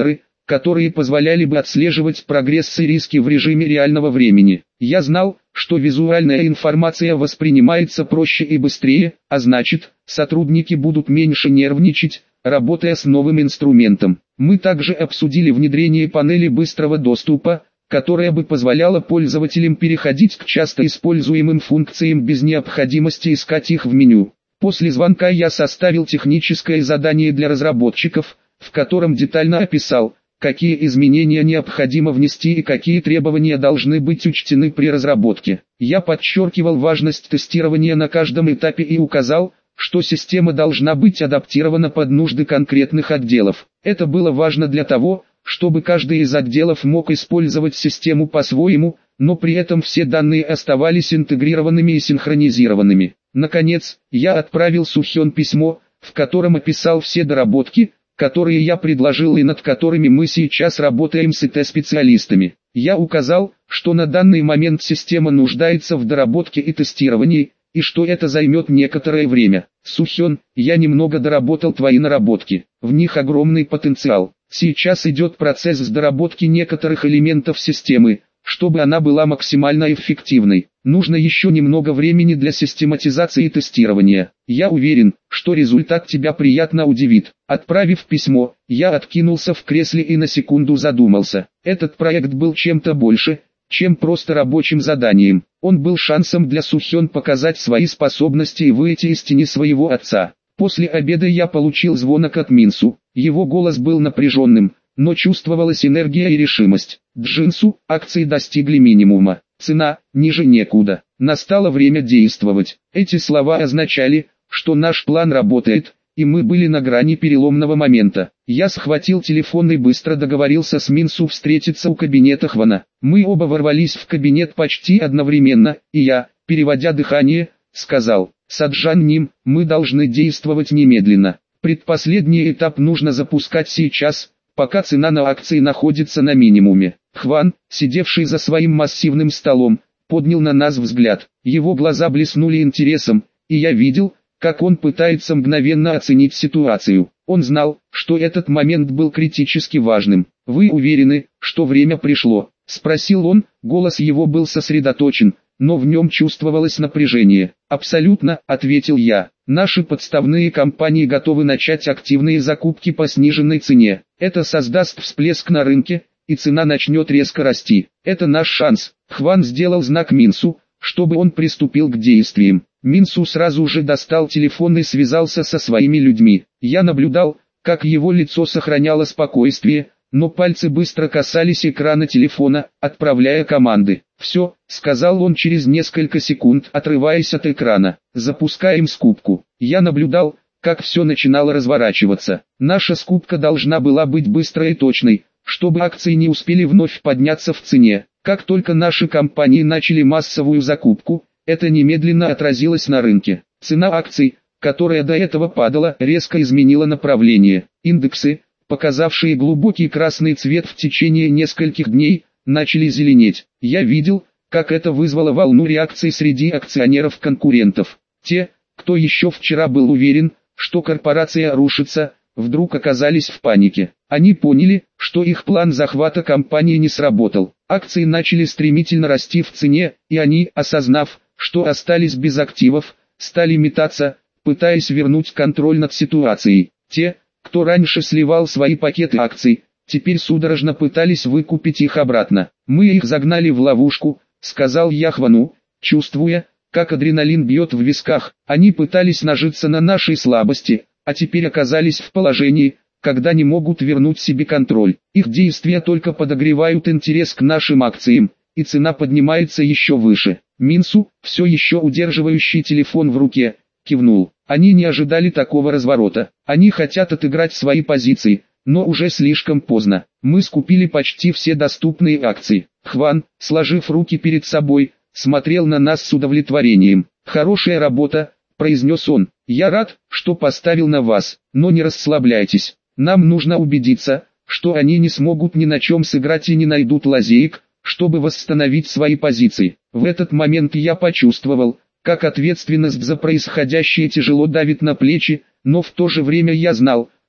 которые позволяли бы отслеживать прогресс и риски в режиме реального времени. Я знал, что визуальная информация воспринимается проще и быстрее, а значит, сотрудники будут меньше нервничать, работая с новым инструментом. Мы также обсудили внедрение панели быстрого доступа, которая бы позволяла пользователям переходить к часто используемым функциям без необходимости искать их в меню. После звонка я составил техническое задание для разработчиков, в котором детально описал, какие изменения необходимо внести и какие требования должны быть учтены при разработке. Я подчеркивал важность тестирования на каждом этапе и указал, что система должна быть адаптирована под нужды конкретных отделов. Это было важно для того, чтобы каждый из отделов мог использовать систему по-своему, но при этом все данные оставались интегрированными и синхронизированными. Наконец, я отправил Сухён письмо, в котором описал все доработки, которые я предложил и над которыми мы сейчас работаем с ИТ-специалистами. Я указал, что на данный момент система нуждается в доработке и тестировании, и что это займет некоторое время. Сухён, я немного доработал твои наработки, в них огромный потенциал. Сейчас идет процесс доработки некоторых элементов системы, чтобы она была максимально эффективной. Нужно еще немного времени для систематизации и тестирования. Я уверен, что результат тебя приятно удивит. Отправив письмо, я откинулся в кресле и на секунду задумался. Этот проект был чем-то больше, чем просто рабочим заданием. Он был шансом для Сухён показать свои способности и выйти из тени своего отца. После обеда я получил звонок от Минсу. Его голос был напряженным, но чувствовалась энергия и решимость. Джинсу, акции достигли минимума. Цена, ниже некуда. Настало время действовать. Эти слова означали, что наш план работает, и мы были на грани переломного момента. Я схватил телефон и быстро договорился с Минсу встретиться у кабинета Хвана. Мы оба ворвались в кабинет почти одновременно, и я, переводя дыхание, сказал: «Саджан Ним, мы должны действовать немедленно. Предпоследний этап нужно запускать сейчас, пока цена на акции находится на минимуме». Хван, сидевший за своим массивным столом, поднял на нас взгляд. Его глаза блеснули интересом, и я видел, как он пытается мгновенно оценить ситуацию. Он знал, что этот момент был критически важным. «Вы уверены, что время пришло?» – спросил он, голос его был сосредоточен, но в нем чувствовалось напряжение. «Абсолютно», – ответил я. «Наши подставные компании готовы начать активные закупки по сниженной цене. Это создаст всплеск на рынке, и цена начнет резко расти. Это наш шанс». Хван сделал знак Минсу, чтобы он приступил к действиям. Минсу сразу же достал телефон и связался со своими людьми. Я наблюдал, как его лицо сохраняло спокойствие, но пальцы быстро касались экрана телефона, отправляя команды. «Все», — сказал он через несколько секунд, отрываясь от экрана. «Запускаем скупку». Я наблюдал, как все начинало разворачиваться. Наша скупка должна была быть быстрой и точной, чтобы акции не успели вновь подняться в цене. Как только наши компании начали массовую закупку, это немедленно отразилось на рынке. Цена акций, которая до этого падала, резко изменила направление. Индексы, показавшие глубокий красный цвет в течение нескольких дней, начали зеленеть. Я видел, как это вызвало волну реакций среди акционеров-конкурентов. Те, кто еще вчера был уверен, что корпорация рушится, вдруг оказались в панике. Они поняли, что их план захвата компании не сработал. Акции начали стремительно расти в цене, и они, осознав, что остались без активов, стали метаться, пытаясь вернуть контроль над ситуацией. Те, кто раньше сливал свои пакеты акций, теперь судорожно пытались выкупить их обратно. «Мы их загнали в ловушку», — сказал я Хвану, чувствуя, как адреналин бьет в висках. «Они пытались нажиться на нашей слабости, а теперь оказались в положении, когда не могут вернуть себе контроль. Их действия только подогревают интерес к нашим акциям, и цена поднимается еще выше». Минсу, все еще удерживающий телефон в руке, кивнул. Они не ожидали такого разворота. Они хотят отыграть свои позиции, но уже слишком поздно. Мы скупили почти все доступные акции. Хван, сложив руки перед собой, смотрел на нас с удовлетворением. «Хорошая работа», — произнес он. «Я рад, что поставил на вас, но не расслабляйтесь. Нам нужно убедиться, что они не смогут ни на чем сыграть и не найдут лазеек, чтобы восстановить свои позиции». В этот момент я почувствовал, как ответственность за происходящее тяжело давит на плечи, но в то же время я знал,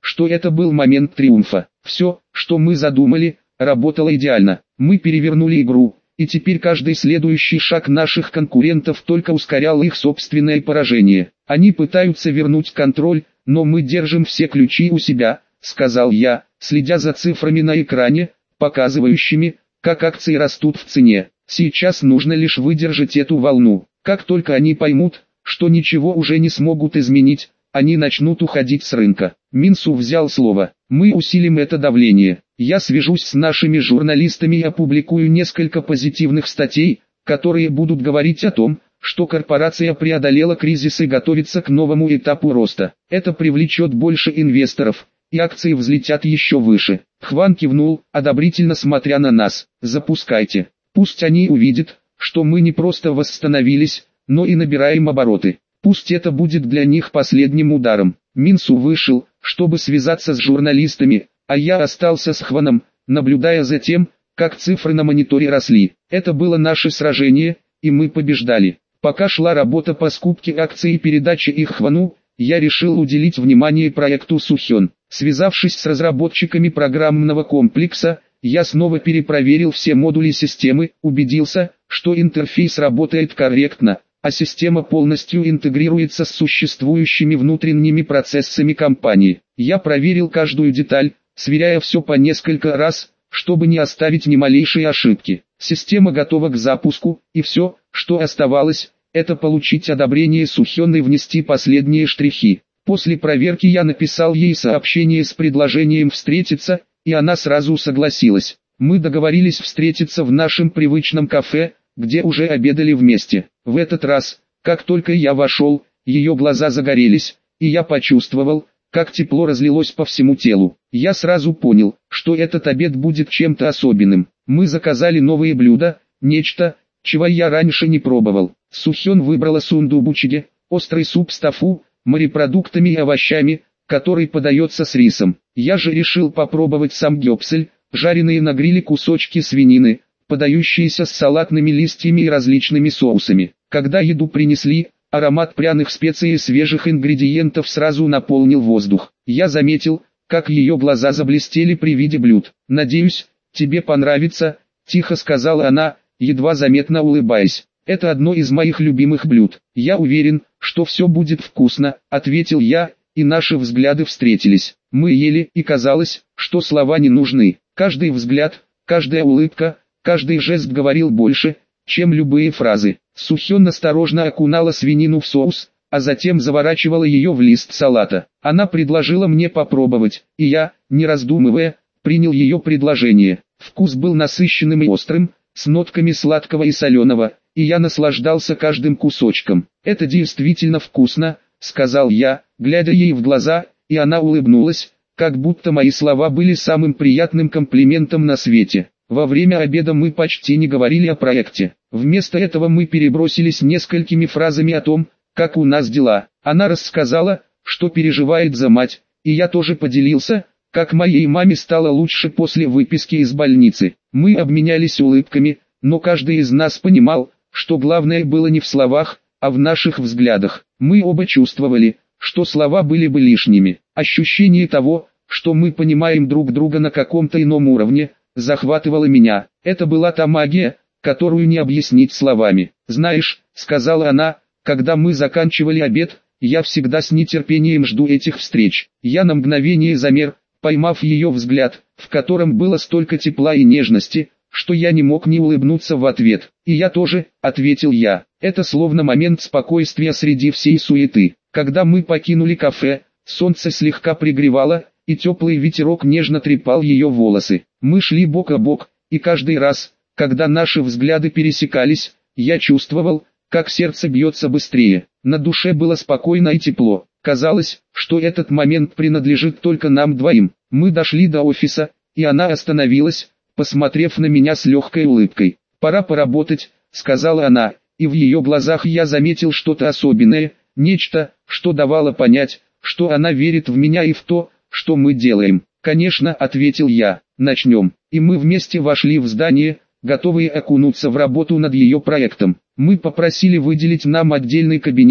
что это был момент триумфа. Все, что мы задумали, работало идеально. Мы перевернули игру, и теперь каждый следующий шаг наших конкурентов только ускорял их собственное поражение. Они пытаются вернуть контроль, но мы держим все ключи у себя, сказал я, следя за цифрами на экране, показывающими, как акции растут в цене. Сейчас нужно лишь выдержать эту волну. Как только они поймут, что ничего уже не смогут изменить, они начнут уходить с рынка. Минсу взял слово. Мы усилим это давление. Я свяжусь с нашими журналистами и опубликую несколько позитивных статей, которые будут говорить о том, что корпорация преодолела кризис и готовится к новому этапу роста. Это привлечет больше инвесторов, и акции взлетят еще выше. Хван кивнул, одобрительно смотря на нас. Запускайте. Пусть они увидят, что мы не просто восстановились, но и набираем обороты. Пусть это будет для них последним ударом. Минсу вышел, чтобы связаться с журналистами, а я остался с Хваном, наблюдая за тем, как цифры на мониторе росли. Это было наше сражение, и мы побеждали. Пока шла работа по скупке акций и передаче их Хвану, я решил уделить внимание проекту Сухён. Связавшись с разработчиками программного комплекса, я снова перепроверил все модули системы, убедился, что интерфейс работает корректно, а система полностью интегрируется с существующими внутренними процессами компании. Я проверил каждую деталь, сверяя все по несколько раз, чтобы не оставить ни малейшей ошибки. Система готова к запуску, и все, что оставалось, это получить одобрение Сухён и внести последние штрихи. После проверки я написал ей сообщение с предложением встретиться, и она сразу согласилась. Мы договорились встретиться в нашем привычном кафе, где уже обедали вместе. В этот раз, как только я вошел, ее глаза загорелись, и я почувствовал, как тепло разлилось по всему телу. Я сразу понял, что этот обед будет чем-то особенным. Мы заказали новые блюда, нечто, чего я раньше не пробовал. Сухён выбрала сундубучиге, острый суп с тофу, морепродуктами и овощами, который подается с рисом. Я же решил попробовать самгёпсель, жареные на гриле кусочки свинины, подающиеся с салатными листьями и различными соусами. Когда еду принесли, аромат пряных специй и свежих ингредиентов сразу наполнил воздух. Я заметил, как ее глаза заблестели при виде блюд. «Надеюсь, тебе понравится», – тихо сказала она, едва заметно улыбаясь. «Это одно из моих любимых блюд. Я уверен, что все будет вкусно», – ответил я, и наши взгляды встретились. Мы ели, и казалось, что слова не нужны. Каждый взгляд, каждая улыбка, каждый жест говорил больше, чем любые фразы. Сухён осторожно окунала свинину в соус, а затем заворачивала ее в лист салата. Она предложила мне попробовать, и я, не раздумывая, принял ее предложение. Вкус был насыщенным и острым, с нотками сладкого и соленого, и я наслаждался каждым кусочком. «Это действительно вкусно», — сказал я, глядя ей в глаза, и она улыбнулась, как будто мои слова были самым приятным комплиментом на свете. Во время обеда мы почти не говорили о проекте. Вместо этого мы перебросились несколькими фразами о том, как у нас дела. Она рассказала, что переживает за мать, и я тоже поделился, как моей маме стало лучше после выписки из больницы. Мы обменялись улыбками, но каждый из нас понимал, что главное было не в словах, а в наших взглядах. Мы оба чувствовали, что слова были бы лишними. Ощущение того, что мы понимаем друг друга на каком-то ином уровне, захватывало меня. Это была та магия, которую не объяснить словами. «Знаешь», — сказала она, — «когда мы заканчивали обед, я всегда с нетерпением жду этих встреч». Я на мгновение замер, поймав ее взгляд, в котором было столько тепла и нежности, что я не мог не улыбнуться в ответ. «И я тоже», — ответил я. Это словно момент спокойствия среди всей суеты. Когда мы покинули кафе, солнце слегка пригревало, и теплый ветерок нежно трепал ее волосы. Мы шли бок о бок, и каждый раз, когда наши взгляды пересекались, я чувствовал, как сердце бьется быстрее. На душе было спокойно и тепло. Казалось, что этот момент принадлежит только нам двоим. Мы дошли до офиса, и она остановилась, посмотрев на меня с легкой улыбкой. «Пора поработать», — сказала она, и в ее глазах я заметил что-то особенное, нечто, что давало понять, что она верит в меня и в то, что мы делаем. «Конечно», — ответил я, — «начнем». И мы вместе вошли в здание, готовые окунуться в работу над ее проектом. Мы попросили выделить нам отдельный кабинет,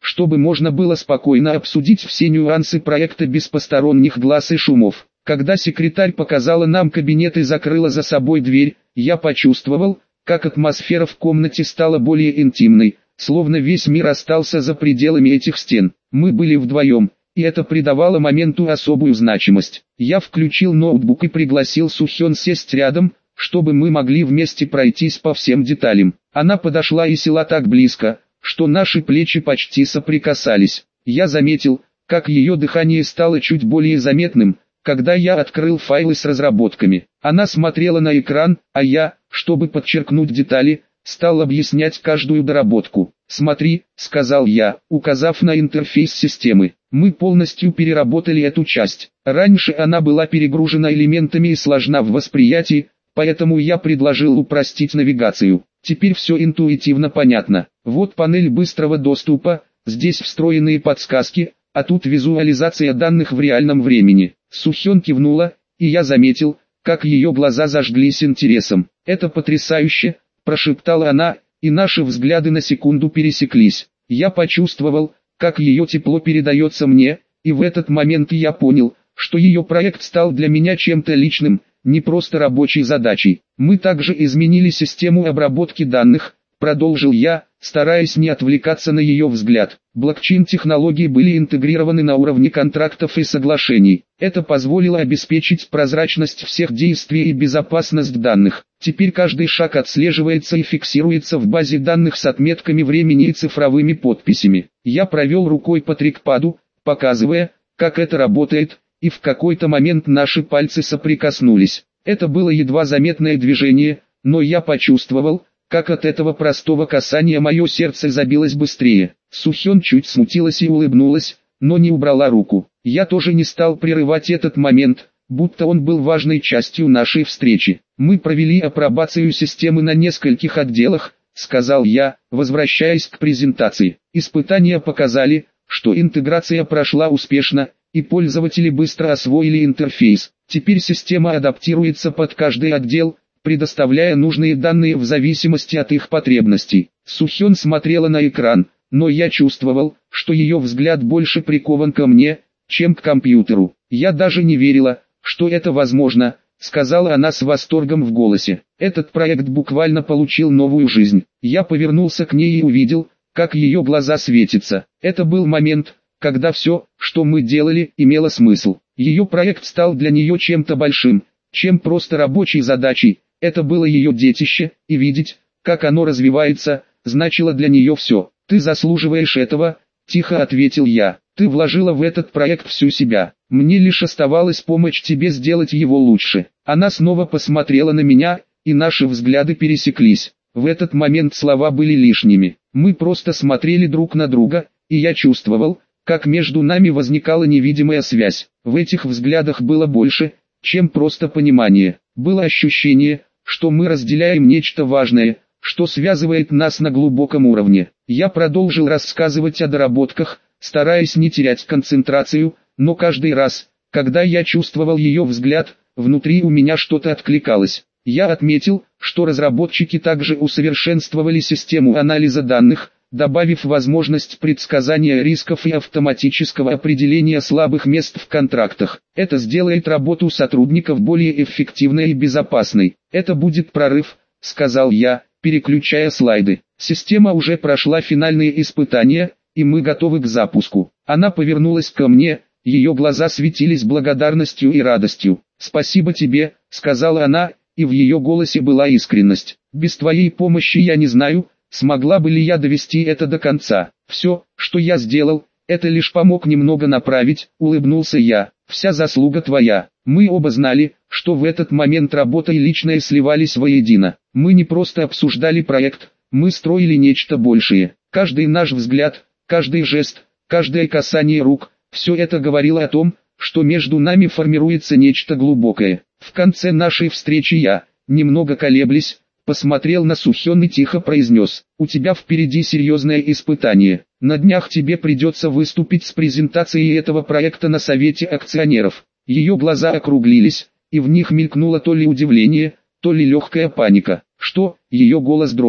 чтобы можно было спокойно обсудить все нюансы проекта без посторонних глаз и шумов. Когда секретарь показала нам кабинет и закрыла за собой дверь, я почувствовал, как атмосфера в комнате стала более интимной, словно весь мир остался за пределами этих стен. Мы были вдвоем, и это придавало моменту особую значимость. Я включил ноутбук и пригласил Сухён сесть рядом, чтобы мы могли вместе пройтись по всем деталям. Она подошла и села так близко, что наши плечи почти соприкасались. Я заметил, как ее дыхание стало чуть более заметным, когда я открыл файлы с разработками. Она смотрела на экран, а я, чтобы подчеркнуть детали, стал объяснять каждую доработку. «Смотри», — сказал я, указав на интерфейс системы. «Мы полностью переработали эту часть. Раньше она была перегружена элементами и сложна в восприятии, поэтому я предложил упростить навигацию. Теперь все интуитивно понятно. Вот панель быстрого доступа, здесь встроенные подсказки, а тут визуализация данных в реальном времени». Сухён кивнула, и я заметил, как ее глаза зажглись интересом. «Это потрясающе», — прошептала она, и наши взгляды на секунду пересеклись. Я почувствовал, как ее тепло передается мне, и в этот момент я понял, что ее проект стал для меня чем-то личным, не просто рабочей задачей. «Мы также изменили систему обработки данных», — продолжил я, стараясь не отвлекаться на ее взгляд. Блокчейн-технологии были интегрированы на уровне контрактов и соглашений. Это позволило обеспечить прозрачность всех действий и безопасность данных. Теперь каждый шаг отслеживается и фиксируется в базе данных с отметками времени и цифровыми подписями. Я провел рукой по трекпаду, показывая, как это работает, и в какой-то момент наши пальцы соприкоснулись. Это было едва заметное движение, но я почувствовал, как от этого простого касания мое сердце забилось быстрее. Сухён чуть смутилась и улыбнулась, но не убрала руку. Я тоже не стал прерывать этот момент, будто он был важной частью нашей встречи. «Мы провели апробацию системы на нескольких отделах», — сказал я, возвращаясь к презентации. «Испытания показали, что интеграция прошла успешно, и пользователи быстро освоили интерфейс. Теперь система адаптируется под каждый отдел, предоставляя нужные данные в зависимости от их потребностей». Сухён смотрела на экран, но я чувствовал, что ее взгляд больше прикован ко мне, чем к компьютеру. «Я даже не верила, что это возможно», — сказала она с восторгом в голосе. «Этот проект буквально получил новую жизнь». Я повернулся к ней и увидел, как ее глаза светятся. Это был момент, когда все, что мы делали, имело смысл. Ее проект стал для нее чем-то большим, чем просто рабочей задачей. Это было ее детище, и видеть, как оно развивается, значило для нее все. «Ты заслуживаешь этого», — тихо ответил я. «Ты вложила в этот проект всю себя. Мне лишь оставалось помочь тебе сделать его лучше». Она снова посмотрела на меня, и наши взгляды пересеклись. В этот момент слова были лишними. Мы просто смотрели друг на друга, и я чувствовал, как между нами возникала невидимая связь. В этих взглядах было больше, чем просто понимание. Было ощущение, что мы разделяем нечто важное, что связывает нас на глубоком уровне. Я продолжил рассказывать о доработках, стараясь не терять концентрацию, но каждый раз, когда я чувствовал ее взгляд, внутри у меня что-то откликалось. Я отметил, что разработчики также усовершенствовали систему анализа данных, добавив возможность предсказания рисков и автоматического определения слабых мест в контрактах. Это сделает работу сотрудников более эффективной и безопасной. «Это будет прорыв», — сказал я, переключая слайды. «Система уже прошла финальные испытания, и мы готовы к запуску». Она повернулась ко мне, ее глаза светились благодарностью и радостью. «Спасибо тебе», — сказала она, и в ее голосе была искренность. «Без твоей помощи я не знаю, смогла бы ли я довести это до конца. Все, что я сделал, это лишь помог немного направить», — улыбнулся я. «Вся заслуга твоя». Мы оба знали, что в этот момент работа и личное сливались воедино. Мы не просто обсуждали проект, мы строили нечто большее. Каждый наш взгляд, каждый жест, каждое касание рук, все это говорило о том, что между нами формируется нечто глубокое. В конце нашей встречи я, немного колеблясь, посмотрел на Сухён и тихо произнес: «У тебя впереди серьезное испытание. На днях тебе придется выступить с презентацией этого проекта на совете акционеров». Ее глаза округлились, и в них мелькнуло то ли удивление, то ли легкая паника. «Что?» — ее голос дрогнул.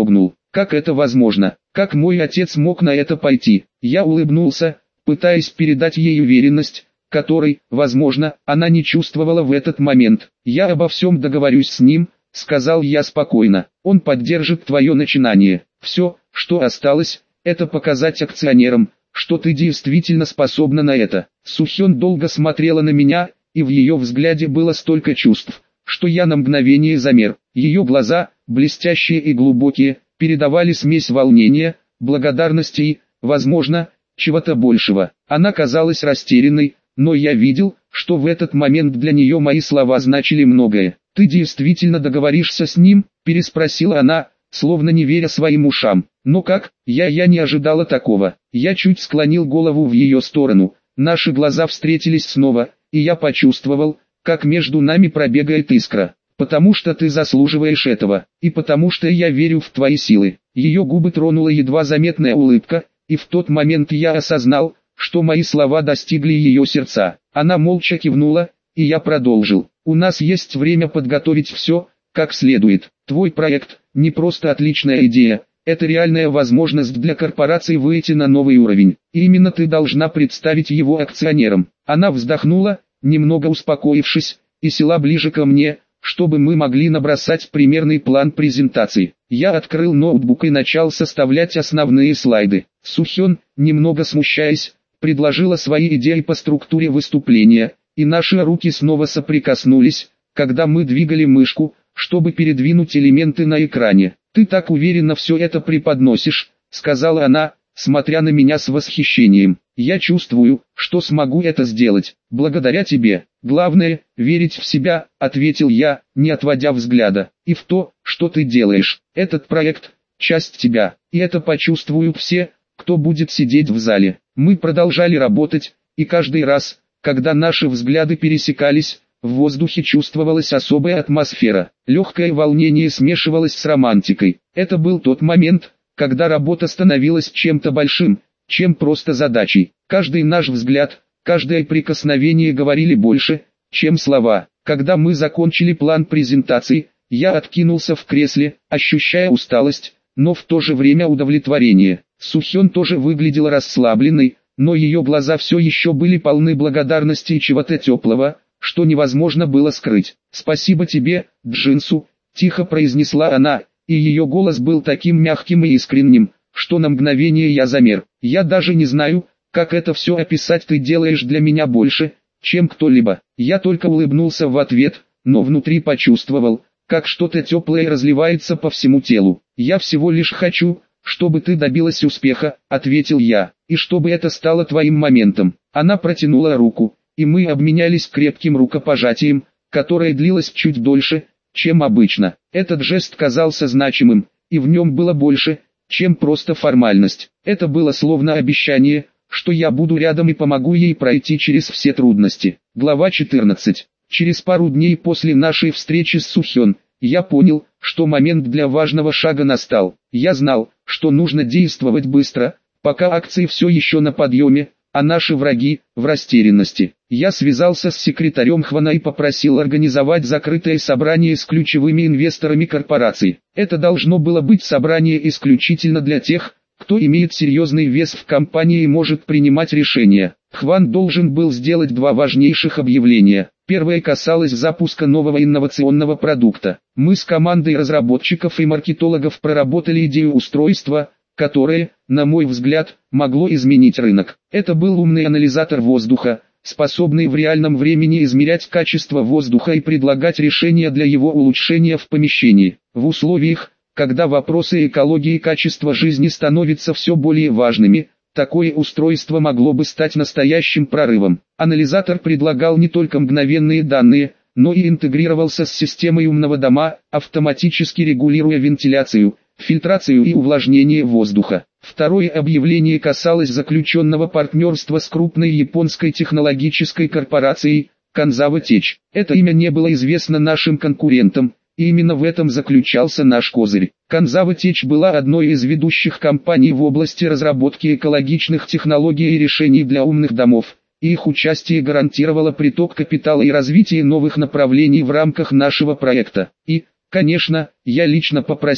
Как это возможно? Как мой отец мог на это пойти? Я улыбнулся, пытаясь передать ей уверенность, которой, возможно, она не чувствовала в этот момент. «Я обо всем договорюсь с ним», — сказал я спокойно. «Он поддержит твое начинание. Все, что осталось, это показать акционерам, что ты действительно способна на это». Сухён долго смотрела на меня, и в ее взгляде было столько чувств, что я на мгновение замер. Ее глаза, блестящие и глубокие, передавали смесь волнения, благодарности и, возможно, чего-то большего. Она казалась растерянной, но я видел, что в этот момент для нее мои слова значили многое. «Ты действительно договоришься с ним?» – переспросила она, словно не веря своим ушам. «Но как? Я не ожидала такого». Я чуть склонил голову в ее сторону. Наши глаза встретились снова, и я почувствовал, как между нами пробегает искра. «Потому что ты заслуживаешь этого, и потому что я верю в твои силы». Ее губы тронула едва заметная улыбка, и в тот момент я осознал, что мои слова достигли ее сердца. Она молча кивнула, и я продолжил. «У нас есть время подготовить все, как следует. Твой проект – не просто отличная идея, это реальная возможность для корпорации выйти на новый уровень. И именно ты должна представить его акционерам». Она вздохнула, немного успокоившись, и села ближе ко мне, чтобы мы могли набросать примерный план презентации. Я открыл ноутбук и начал составлять основные слайды. Сухён, немного смущаясь, предложила свои идеи по структуре выступления, и наши руки снова соприкоснулись, когда мы двигали мышку, чтобы передвинуть элементы на экране. «Ты так уверенно все это преподносишь», — сказала она, смотря на меня с восхищением. «Я чувствую, что смогу это сделать, благодаря тебе. Главное, верить в себя», — ответил я, не отводя взгляда. «И в то, что ты делаешь. Этот проект — часть тебя, и это почувствуют все, кто будет сидеть в зале». Мы продолжали работать, и каждый раз, когда наши взгляды пересекались, в воздухе чувствовалась особая атмосфера. Легкое волнение смешивалось с романтикой. Это был тот момент, когда работа становилась чем-то большим, чем просто задачей. Каждый наш взгляд, каждое прикосновение говорили больше, чем слова. Когда мы закончили план презентации, я откинулся в кресле, ощущая усталость, но в то же время удовлетворение. Сухён тоже выглядела расслабленной, но ее глаза все еще были полны благодарности и чего-то теплого, что невозможно было скрыть. «Спасибо тебе, Джинсу», — тихо произнесла она, и ее голос был таким мягким и искренним, что на мгновение я замер. «Я даже не знаю, как это все описать, ты делаешь для меня больше, чем кто-либо». Я только улыбнулся в ответ, но внутри почувствовал, как что-то теплое разливается по всему телу. «Я всего лишь хочу, чтобы ты добилась успеха», — ответил я, — «и чтобы это стало твоим моментом». Она протянула руку, и мы обменялись крепким рукопожатием, которое длилось чуть дольше, чем обычно. Этот жест казался значимым, и в нем было больше, чем просто формальность. Это было словно обещание, что я буду рядом и помогу ей пройти через все трудности. Глава 14. Через пару дней после нашей встречи с Сухён, я понял, что момент для важного шага настал. Я знал, что нужно действовать быстро, пока акции все еще на подъеме, а наши враги в растерянности. Я связался с секретарем Хвана и попросил организовать закрытое собрание с ключевыми инвесторами корпорации. Это должно было быть собрание исключительно для тех, кто имеет серьезный вес в компании и может принимать решения. Хван должен был сделать два важнейших объявления. Первое касалось запуска нового инновационного продукта. Мы с командой разработчиков и маркетологов проработали идею устройства, которое, на мой взгляд, могло изменить рынок. Это был умный анализатор воздуха, способный в реальном времени измерять качество воздуха и предлагать решения для его улучшения в помещении. В условиях, когда вопросы экологии и качества жизни становятся все более важными, такое устройство могло бы стать настоящим прорывом. Анализатор предлагал не только мгновенные данные, но и интегрировался с системой умного дома, автоматически регулируя вентиляцию, фильтрацию и увлажнение воздуха. Второе объявление касалось заключенного партнерства с крупной японской технологической корпорацией Канзава Теч. Это имя не было известно нашим конкурентам, и именно в этом заключался наш козырь. Канзава Теч была одной из ведущих компаний в области разработки экологичных технологий и решений для умных домов, и их участие гарантировало приток капитала и развитие новых направлений в рамках нашего проекта. И, конечно, я лично попросил,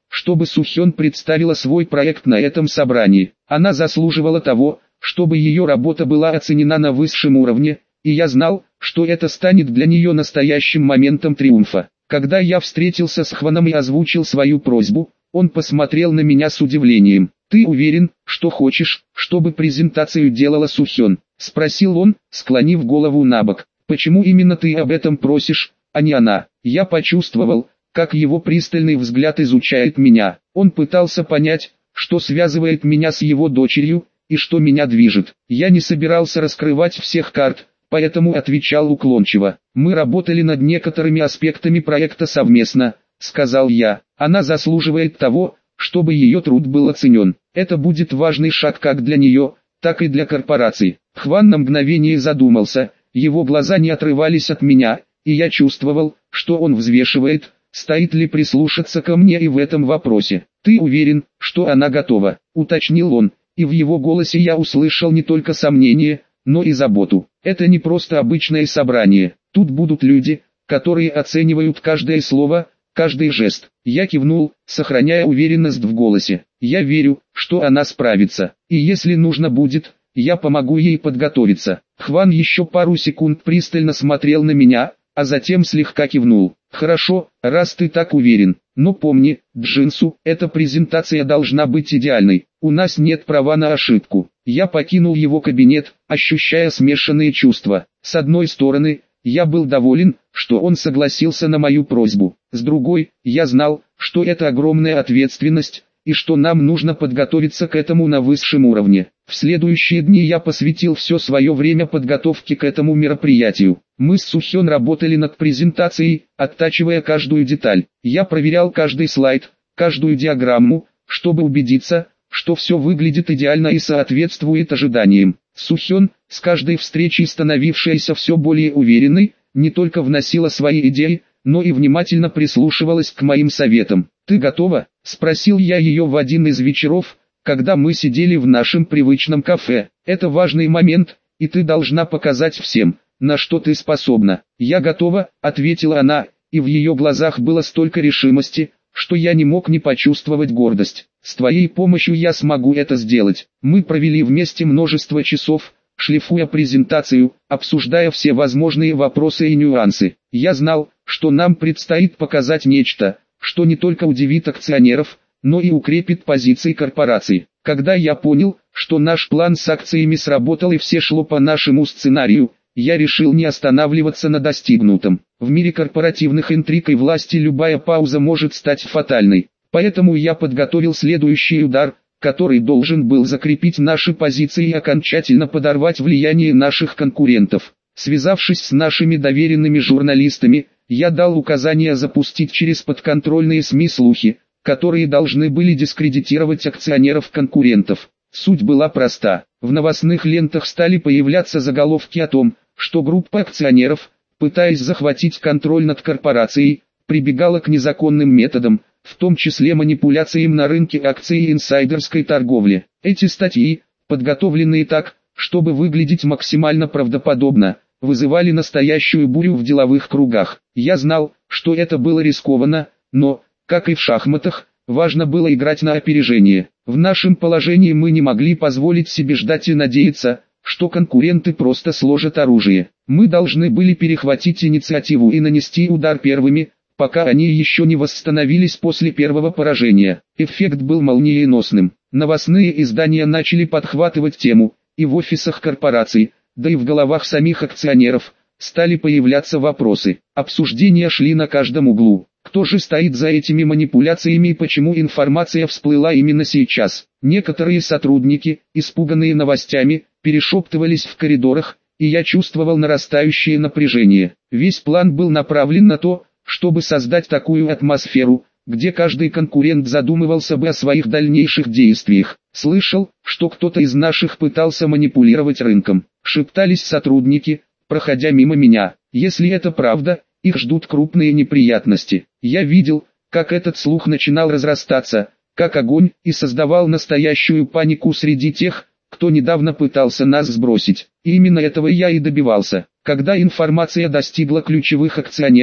чтобы Сухён представила свой проект на этом собрании. Она заслуживала того, чтобы ее работа была оценена на высшем уровне, и я знал, что это станет для нее настоящим моментом триумфа. Когда я встретился с Хваном и озвучил свою просьбу, он посмотрел на меня с удивлением. «Ты уверен, что хочешь, чтобы презентацию делала Сухён?» — спросил он, склонив голову набок. «Почему именно ты об этом просишь, а не она?» Я почувствовал, как его пристальный взгляд изучает меня. Он пытался понять, что связывает меня с его дочерью, и что меня движет. Я не собирался раскрывать всех карт, поэтому отвечал уклончиво. «Мы работали над некоторыми аспектами проекта совместно», — сказал я. «Она заслуживает того, чтобы ее труд был оценен. Это будет важный шаг как для нее, так и для корпорации». Хван на мгновение задумался, его глаза не отрывались от меня, и я чувствовал, что он взвешивает, стоит ли прислушаться ко мне и в этом вопросе. «Ты уверен, что она готова?» — уточнил он, и в его голосе я услышал не только сомнение, но и заботу. «Это не просто обычное собрание, тут будут люди, которые оценивают каждое слово, каждый жест». Я кивнул, сохраняя уверенность в голосе. «Я верю, что она справится, и если нужно будет, я помогу ей подготовиться». Хван еще пару секунд пристально смотрел на меня, а затем слегка кивнул. «Хорошо, раз ты так уверен, но помни, Джинсу, эта презентация должна быть идеальной, у нас нет права на ошибку». Я покинул его кабинет, ощущая смешанные чувства. С одной стороны, я был доволен, что он согласился на мою просьбу. С другой, я знал, что это огромная ответственность, и что нам нужно подготовиться к этому на высшем уровне. В следующие дни я посвятил все свое время подготовке к этому мероприятию. Мы с Сухён работали над презентацией, оттачивая каждую деталь. Я проверял каждый слайд, каждую диаграмму, чтобы убедиться, что все выглядит идеально и соответствует ожиданиям. Сухён, с каждой встречей становившаяся все более уверенной, не только вносила свои идеи, но и внимательно прислушивалась к моим советам. «Ты готова?» — спросил я ее в один из вечеров, когда мы сидели в нашем привычном кафе. «Это важный момент, и ты должна показать всем, на что ты способна». «Я готова», — ответила она, и в ее глазах было столько решимости, что я не мог не почувствовать гордость. «С твоей помощью я смогу это сделать». Мы провели вместе множество часов, шлифуя презентацию, обсуждая все возможные вопросы и нюансы. Я знал, что нам предстоит показать нечто, что не только удивит акционеров, но и укрепит позиции корпорации. Когда я понял, что наш план с акциями сработал и все шло по нашему сценарию, я решил не останавливаться на достигнутом. В мире корпоративных интриг и власти любая пауза может стать фатальной. Поэтому я подготовил следующий удар, который должен был закрепить наши позиции и окончательно подорвать влияние наших конкурентов. Связавшись с нашими доверенными журналистами, я дал указание запустить через подконтрольные СМИ слухи, которые должны были дискредитировать акционеров-конкурентов. Суть была проста. В новостных лентах стали появляться заголовки о том, что группа акционеров, пытаясь захватить контроль над корпорацией, прибегала к незаконным методам, в том числе манипуляциям на рынке акций и инсайдерской торговле. Эти статьи, подготовленные так, чтобы выглядеть максимально правдоподобно, вызывали настоящую бурю в деловых кругах. Я знал, что это было рискованно, но, как и в шахматах, важно было играть на опережение. В нашем положении мы не могли позволить себе ждать и надеяться, что конкуренты просто сложат оружие. Мы должны были перехватить инициативу и нанести удар первыми, пока они еще не восстановились после первого поражения. Эффект был молниеносным. Новостные издания начали подхватывать тему, и в офисах корпораций, да и в головах самих акционеров, стали появляться вопросы. Обсуждения шли на каждом углу. Кто же стоит за этими манипуляциями и почему информация всплыла именно сейчас? Некоторые сотрудники, испуганные новостями, перешептывались в коридорах, и я чувствовал нарастающее напряжение. Весь план был направлен на то, чтобы создать такую атмосферу, где каждый конкурент задумывался бы о своих дальнейших действиях. Слышал, что кто-то из наших пытался манипулировать рынком. Шептались сотрудники, проходя мимо меня. Если это правда, их ждут крупные неприятности. Я видел, как этот слух начинал разрастаться, как огонь, и создавал настоящую панику среди тех, кто недавно пытался нас сбросить. И именно этого я и добивался. Когда информация достигла ключевых акционеров,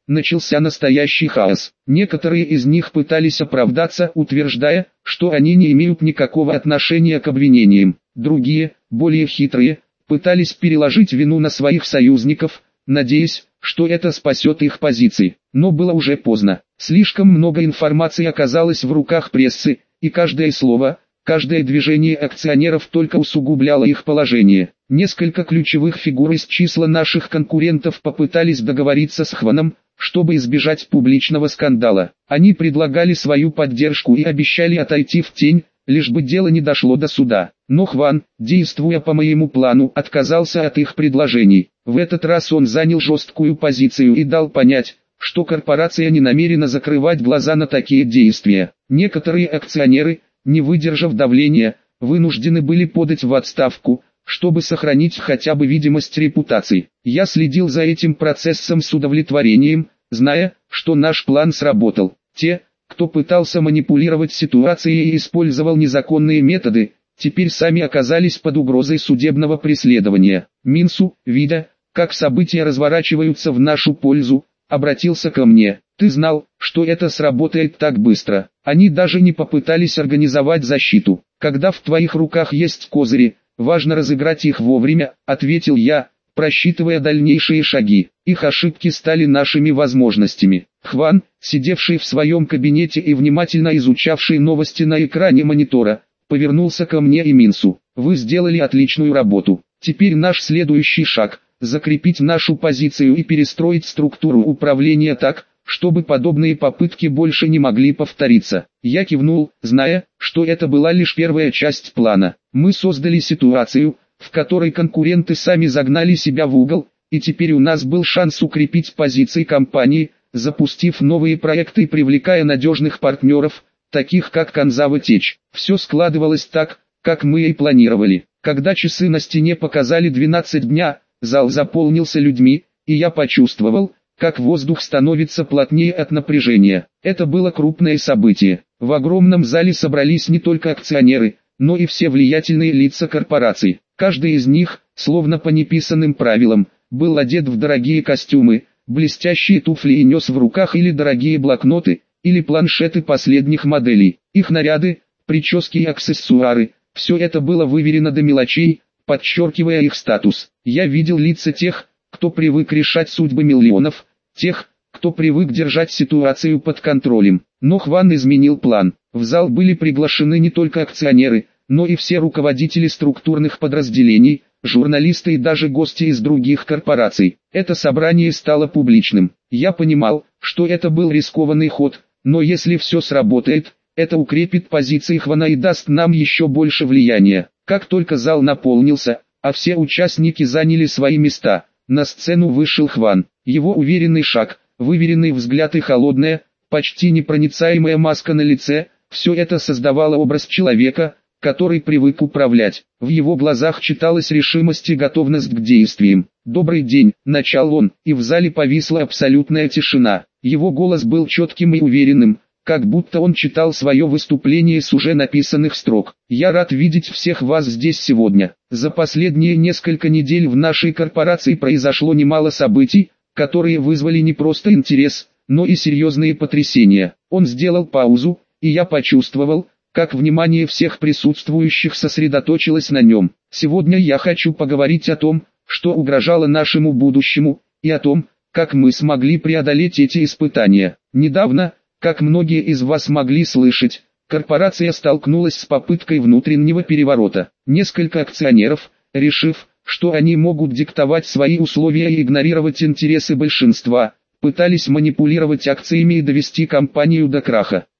начался настоящий хаос. Некоторые из них пытались оправдаться, утверждая, что они не имеют никакого отношения к обвинениям. Другие, более хитрые, пытались переложить вину на своих союзников, надеясь, что это спасет их позиции. Но было уже поздно. Слишком много информации оказалось в руках прессы, и каждое слово, каждое движение акционеров только усугубляло их положение. Несколько ключевых фигур из числа наших конкурентов попытались договориться с Хваном, чтобы избежать публичного скандала. Они предлагали свою поддержку и обещали отойти в тень, лишь бы дело не дошло до суда. Но Хван, действуя по моему плану, отказался от их предложений. В этот раз он занял жесткую позицию и дал понять, что корпорация не намерена закрывать глаза на такие действия. Некоторые акционеры, не выдержав давления, вынуждены были подать в отставку, чтобы сохранить хотя бы видимость репутации. Я следил за этим процессом с удовлетворением, зная, что наш план сработал. Те, кто пытался манипулировать ситуацией и использовал незаконные методы, теперь сами оказались под угрозой судебного преследования. Минсу, видя, как события разворачиваются в нашу пользу, обратился ко мне. «Ты знал, что это сработает так быстро. Они даже не попытались организовать защиту. Когда в твоих руках есть козыри, важно разыграть их вовремя», — ответил я, просчитывая дальнейшие шаги. Их ошибки стали нашими возможностями. Хван, сидевший в своем кабинете и внимательно изучавший новости на экране монитора, повернулся ко мне и Минсу. «Вы сделали отличную работу. Теперь наш следующий шаг — закрепить нашу позицию и перестроить структуру управления так, чтобы подобные попытки больше не могли повториться». Я кивнул, зная, что это была лишь первая часть плана. Мы создали ситуацию, в которой конкуренты сами загнали себя в угол, и теперь у нас был шанс укрепить позиции компании, запустив новые проекты и привлекая надежных партнеров, таких как Канзава Теч. Все складывалось так, как мы и планировали. Когда часы на стене показали 12 дня, зал заполнился людьми, и я почувствовал, как воздух становится плотнее от напряжения. Это было крупное событие. В огромном зале собрались не только акционеры, но и все влиятельные лица корпораций. Каждый из них, словно по неписанным правилам, был одет в дорогие костюмы, блестящие туфли и нес в руках или дорогие блокноты, или планшеты последних моделей. Их наряды, прически и аксессуары, все это было выверено до мелочей, подчеркивая их статус. Я видел лица тех, кто привык решать судьбы миллионов, тех, кто привык держать ситуацию под контролем. Но Хван изменил план. В зал были приглашены не только акционеры, но и все руководители структурных подразделений, журналисты и даже гости из других корпораций. Это собрание стало публичным. Я понимал, что это был рискованный ход, но если все сработает, это укрепит позиции Хвана и даст нам еще больше влияния. Как только зал наполнился, а все участники заняли свои места, на сцену вышел Хван. Его уверенный шаг, выверенный взгляд и холодная, почти непроницаемая маска на лице, все это создавало образ человека, который привык управлять. В его глазах читалась решимость и готовность к действиям. «Добрый день», — начал он, и в зале повисла абсолютная тишина. Его голос был четким и уверенным, как будто он читал свое выступление с уже написанных строк. «Я рад видеть всех вас здесь сегодня. За последние несколько недель в нашей корпорации произошло немало событий, которые вызвали не просто интерес, но и серьезные потрясения». Он сделал паузу, и я почувствовал, как внимание всех присутствующих сосредоточилось на нем. «Сегодня я хочу поговорить о том, что угрожало нашему будущему, и о том, как мы смогли преодолеть эти испытания. Недавно, как многие из вас могли слышать, корпорация столкнулась с попыткой внутреннего переворота. Несколько акционеров, решив, что они могут диктовать свои условия и игнорировать интересы большинства, пытались манипулировать акциями и довести компанию до краха.